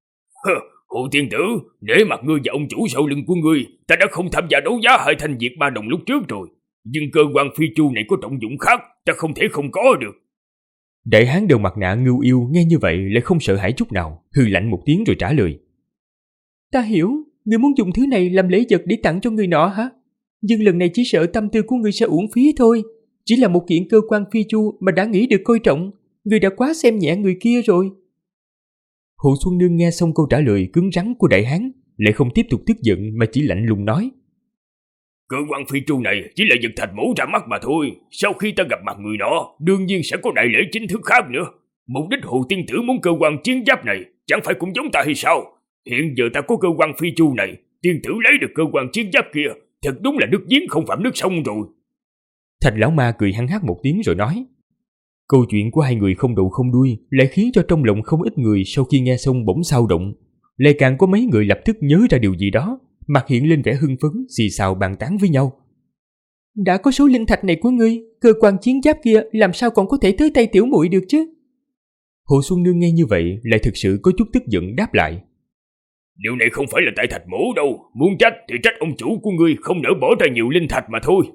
C: Hồ tiên tử, để mặt ngươi và ông chủ sau lưng của ngươi, ta đã không tham gia đấu giá 2 thanh diệt ma đồng lúc trước rồi, nhưng cơ quan phi chu này có trọng dụng khác, ta không thể không có được.
B: Đại hán đầu mặt nạ ngưu yêu nghe như vậy lại không sợ hãi chút nào, hừ lạnh một tiếng rồi trả lời:
D: Ta hiểu, ngươi muốn dùng thứ này làm lễ vật để tặng cho người nọ hả? Nhưng lần này chỉ sợ tâm tư của ngươi sẽ uổng phí thôi. Chỉ là một kiện cơ quan phi chu mà đã nghĩ được coi trọng, ngươi đã quá xem nhẹ người kia rồi.
B: Hồ Xuân Nương nghe xong câu trả lời cứng rắn của đại hán, lại không tiếp tục tức giận mà chỉ lạnh lùng nói:
C: Cơ quan phi chu này chỉ là vật thạch mổ ra mắt mà thôi, sau khi ta gặp mặt người nọ, đương nhiên sẽ có đại lễ chính thức khác nữa. Mục đích Hồ tiên tử muốn cơ quan chiến giáp này, chẳng phải cũng giống ta hay sao? Hiện giờ ta có cơ quan phi chu này, tiên tử lấy được cơ quan chiến giáp kia, thật đúng là nước giếng không phạm nước sông rồi.
B: Thạch lão ma cười hăng hắc một tiếng rồi nói. Câu chuyện của hai người không đầu không đuôi lại khiến cho trong lòng không ít người sau khi nghe xong bỗng xao động, lại càng có mấy người lập tức nhớ ra điều gì đó, mặt hiện lên vẻ hưng phấn, xì xào bàn tán với nhau.
D: Đã có số linh thạch này của ngươi, cơ quan chiến giáp kia làm sao còn có thể tới tay tiểu muội được chứ?
B: Hồ Xuân Nương nghe như vậy lại thực sự có chút tức giận đáp lại.
C: Điều này không phải là tại thạch mổ đâu, muốn trách thì trách ông chủ của ngươi không nỡ bỏ ra nhiều linh thạch mà thôi.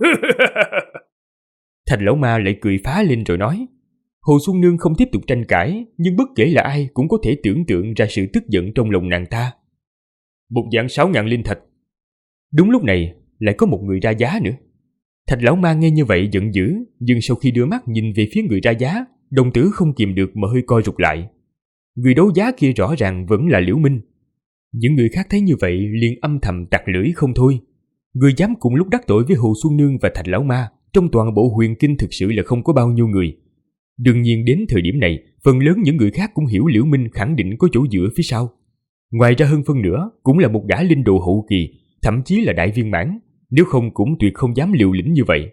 B: Thạch lão ma lại cười phá lên rồi nói. Hồ Xuân Nương không tiếp tục tranh cãi, nhưng bất kể là ai cũng có thể tưởng tượng ra sự tức giận trong lòng nàng ta. 1.600.000 linh thạch. Đúng lúc này lại có một người ra giá nữa. Thạch lão ma nghe như vậy giận dữ, nhưng sau khi đưa mắt nhìn về phía người ra giá, đồng tử không kìm được mà hơi co rụt lại. Người đấu giá kia rõ ràng vẫn là Liễu Minh. Những người khác thấy như vậy liền âm thầm tặc lưỡi không thôi. Người dám cùng lúc đắc tội với Hồ Xuân Nương và Thạch lão ma trong toàn bộ huyền kinh thực sự là không có bao nhiêu người. Đương nhiên đến thời điểm này, phần lớn những người khác cũng hiểu Liễu Minh khẳng định có chỗ dựa phía sau. Ngoài ra hơn phân nữa, cũng là một gã linh đồ hậu kỳ, thậm chí là đại viên mãn, nếu không cũng tuyệt không dám liều lĩnh như vậy.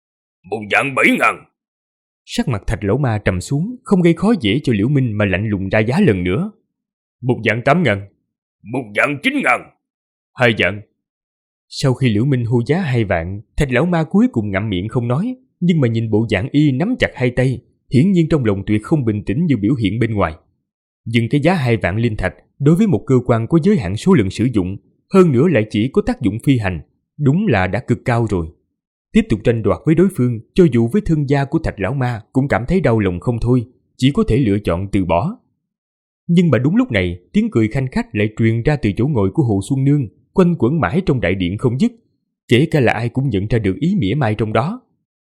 C: 1.700.000.
B: Sắc mặt Thạch lão ma trầm xuống, không gây khó dễ cho Liễu Minh mà lạnh lùng ra giá lần nữa. 1.800.000.
C: 1.900.000.
B: 2 vạn. Sau khi Liễu Minh hô giá 2 vạn, Thạch lão ma cuối cùng ngậm miệng không nói, nhưng mà nhìn bộ dạng y nắm chặt hai tay, hiển nhiên trong lòng tuyệt không bình tĩnh như biểu hiện bên ngoài. Nhưng cái giá 2 vạn linh thạch đối với một cơ quan có giới hạn số lượng sử dụng, hơn nữa lại chỉ có tác dụng phi hành, đúng là đã cực cao rồi. Tiếp tục tranh đoạt với đối phương, cho dù với thân gia của Thạch lão ma cũng cảm thấy đau lòng không thôi, chỉ có thể lựa chọn từ bỏ. Nhưng mà đúng lúc này, tiếng cười khanh khách lại truyền ra từ chỗ ngồi của Hồ Xuân Nương, quanh quẩn mãi trong đại điện không dứt, kể cả là ai cũng nhận ra được ý mỉa mai trong đó.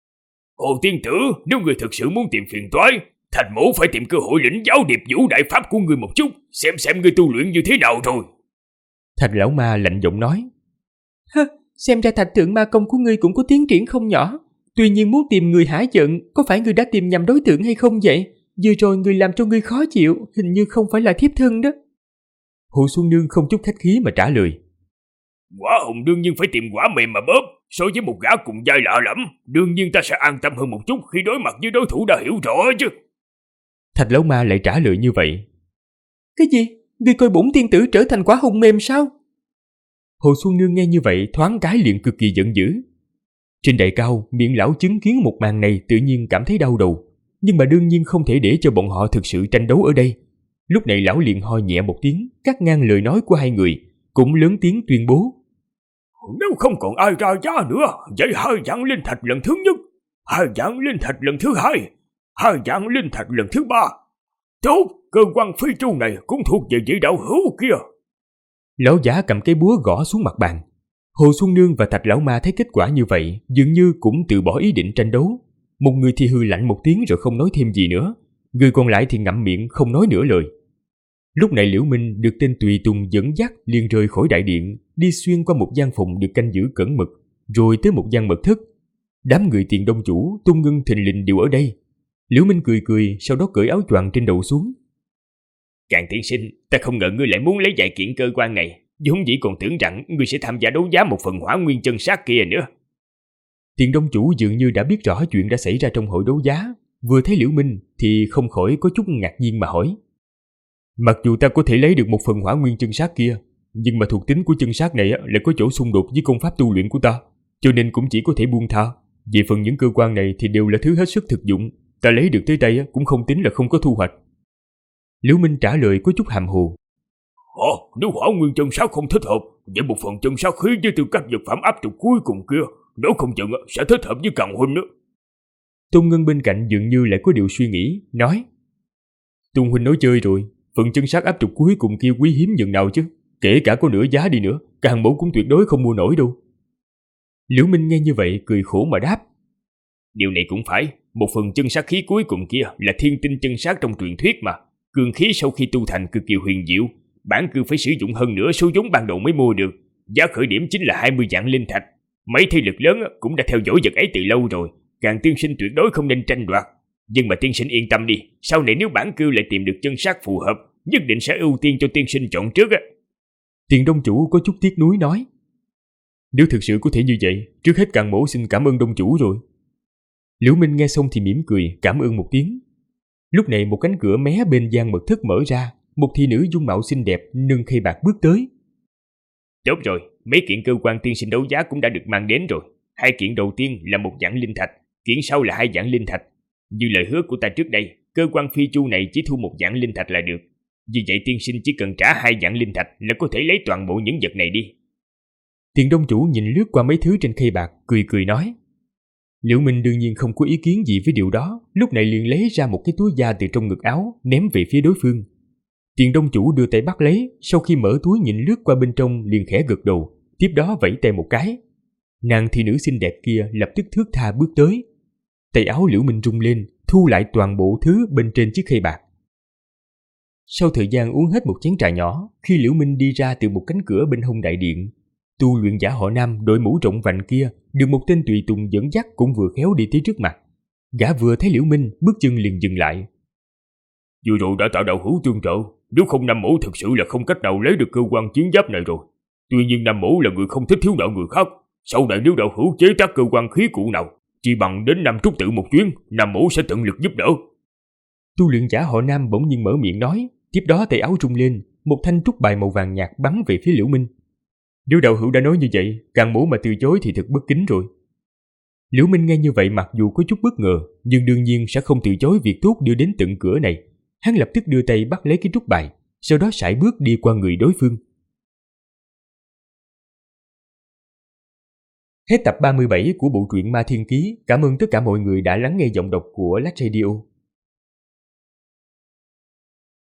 C: Hồ tiên tử, nếu người thực sự muốn tìm phiền toái, Thạch mỗ phải tìm cơ hội lĩnh giáo điệp vũ đại pháp của người một chút, xem người tu luyện như thế nào rồi.
B: Thạch lão ma lạnh giọng nói.
D: Xem ra Thạch thượng ma công của ngươi cũng có tiến triển không nhỏ. Tuy nhiên muốn tìm người hả giận, có phải ngươi đã tìm nhầm đối tượng hay không vậy? Vừa rồi người làm cho ngươi khó chịu, hình như không phải là thiếp thân đó.
B: Hồ Xuân Nương không chút khách khí mà trả lời.
C: Quả hồng đương nhiên phải tìm quả mềm mà bóp, so với một gã cùng giai lạ lẫm, đương nhiên ta sẽ an tâm hơn một chút khi đối mặt với đối thủ đã hiểu rõ chứ.
B: Thạch lão ma lại trả lời như vậy.
D: Cái gì? Ngươi coi bổn tiên tử trở thành quả hồng mềm sao?
B: Hồ Xuân Nương nghe như vậy thoáng cái liền cực kỳ giận dữ. Trên đài cao, miệng lão chứng kiến một màn này tự nhiên cảm thấy đau đầu, nhưng mà đương nhiên không thể để cho bọn họ thực sự tranh đấu ở đây. Lúc này lão liền ho nhẹ một tiếng, cắt ngang lời nói của hai người, cũng lớn tiếng tuyên bố.
C: Nếu không còn ai ra giá nữa, vậy 2 vạn linh thạch lần thứ nhất, 2 vạn linh thạch lần thứ hai, 2 vạn linh thạch lần thứ ba. Tốt, cơ quan phi chu này cũng thuộc về vị đạo hữu kia.
B: Lão giả cầm cái búa gõ xuống mặt bàn. Hồ Xuân Nương và Thạch lão ma thấy kết quả như vậy, dường như cũng từ bỏ ý định tranh đấu. Một người thì hừ lạnh một tiếng rồi không nói thêm gì nữa, người còn lại thì ngậm miệng không nói nửa lời. Lúc này Liễu Minh được tên tùy tùng dẫn dắt liền rời khỏi đại điện, đi xuyên qua một gian phòng được canh giữ cẩn mật, rồi tới một gian mật thất. Đám người Tiền Đông chủ, Tung Ngân thình lình đều ở đây. Liễu Minh cười cười, sau đó cởi áo choàng trên đầu xuống.
C: Càng tiên sinh, ta không ngờ ngươi lại muốn lấy vài kiện cơ quan này, vốn dĩ còn tưởng rằng ngươi sẽ tham gia đấu giá một phần hỏa nguyên chân sát kia nữa.
B: Tiền Đông chủ dường như đã biết rõ chuyện đã xảy ra trong hội đấu giá, vừa thấy Liễu Minh thì không khỏi có chút ngạc nhiên mà hỏi. Mặc dù ta có thể lấy được một phần hỏa nguyên chân sát kia, nhưng mà thuộc tính của chân sát này lại có chỗ xung đột với công pháp tu luyện của ta, cho nên cũng chỉ có thể buông tha. Về phần những cơ quan này thì đều là thứ hết sức thực dụng, ta lấy được tới đây cũng không tính là không có thu hoạch. Liễu Minh trả lời có chút hàm hồ.
C: Nếu hỏa nguyên chân sát không thích hợp, vậy một phần chân sát khí với tư cách vật phẩm áp trục cuối cùng kia, nếu không chừng sẽ thích hợp với Càng huynh nữa.
B: Tôn Ngân bên cạnh dường như lại có điều suy nghĩ, nói. Tôn huynh nói chơi rồi, phần chân sát áp trục cuối cùng kia quý hiếm nhường nào chứ, kể cả có nửa giá đi nữa, Càng mẫu cũng tuyệt đối không mua nổi đâu. Liễu Minh nghe như vậy cười khổ mà đáp.
C: Điều này cũng phải, một phần chân sát khí cuối cùng kia là thiên tinh chân sát trong truyền thuyết mà, cường khí sau khi tu thành cực kỳ huyền diệu, bản cư phải sử dụng hơn nữa số vốn ban đầu mới mua được, giá khởi điểm chính là 20 vạn linh thạch. Mấy thế lực lớn cũng đã theo dõi vật ấy từ lâu rồi, Càng tiên sinh tuyệt đối không nên tranh đoạt. Nhưng mà tiên sinh yên tâm đi, sau này nếu bản cư lại tìm được chân sát phù hợp, nhất định sẽ ưu tiên cho tiên sinh chọn trước á.
B: Tiền Đông chủ có chút tiếc nuối nói. Nếu thực sự có thể như vậy, trước hết Càng mẫu xin cảm ơn Đông chủ rồi. Liễu Minh nghe xong thì mỉm cười, cảm ơn một tiếng. Lúc này một cánh cửa mé bên gian mật thất mở ra, một thị nữ dung mạo xinh đẹp nâng khay bạc bước tới.
C: Tốt rồi, mấy kiện cơ quan tiên sinh đấu giá cũng đã được mang đến rồi. 2 kiện đầu tiên là 1 vạn linh thạch, kiện sau là 2 vạn linh thạch. Như lời hứa của ta trước đây, cơ quan phi chu này chỉ thu 1 vạn linh thạch là được. Vì vậy tiên sinh chỉ cần trả 2 vạn linh thạch là có thể lấy toàn bộ những vật này đi.
B: Tiền Đông chủ nhìn lướt qua mấy thứ trên khay bạc, cười cười nói. Liễu Minh đương nhiên không có ý kiến gì với điều đó, lúc này liền lấy ra một cái túi da từ trong ngực áo, ném về phía đối phương. Tiền Đông chủ đưa tay bắt lấy, sau khi mở túi nhìn lướt qua bên trong liền khẽ gật đầu, tiếp đó vẫy tay một cái. Nàng thị nữ xinh đẹp kia lập tức thướt tha bước tới. Tay áo Liễu Minh rung lên, thu lại toàn bộ thứ bên trên chiếc khay bạc. Sau thời gian uống hết một chén trà nhỏ, khi Liễu Minh đi ra từ một cánh cửa bên hông đại điện, Tu luyện giả họ Nam đội mũ rộng vành kia được một tên tùy tùng dẫn dắt cũng vừa khéo đi tới trước mặt. Gã vừa thấy Liễu Minh, bước chân liền dừng lại.
C: Vừa rồi đã tạo đạo hữu tương trợ, nếu không Nam Mỗ thực sự là không cách nào lấy được cơ quan chiến giáp này rồi. Tuy nhiên Nam Mỗ là người không thích thiếu nợ người khác. Sau này nếu đạo hữu chế tác cơ quan khí cụ nào, chỉ bằng đến Nam Trúc Tự một chuyến, Nam Mỗ sẽ tận lực giúp đỡ.
B: Tu luyện giả họ Nam bỗng nhiên mở miệng nói, tiếp đó tay áo rung lên, một thanh trúc bài màu vàng nhạt bắn về phía Liễu Minh. Nếu đạo hữu đã nói như vậy, Càng Mỗ mà từ chối thì thật bất kính rồi. Liễu Minh nghe như vậy mặc dù có chút bất ngờ, nhưng đương nhiên sẽ không từ chối việc tốt đưa đến tận cửa này. Hắn lập tức đưa tay bắt lấy cái trúc bài, sau đó sải bước đi qua người đối phương. Hết tập 37 của bộ truyện Ma Thiên Ký. Cảm ơn tất cả mọi người đã lắng nghe giọng đọc của Lách Radio.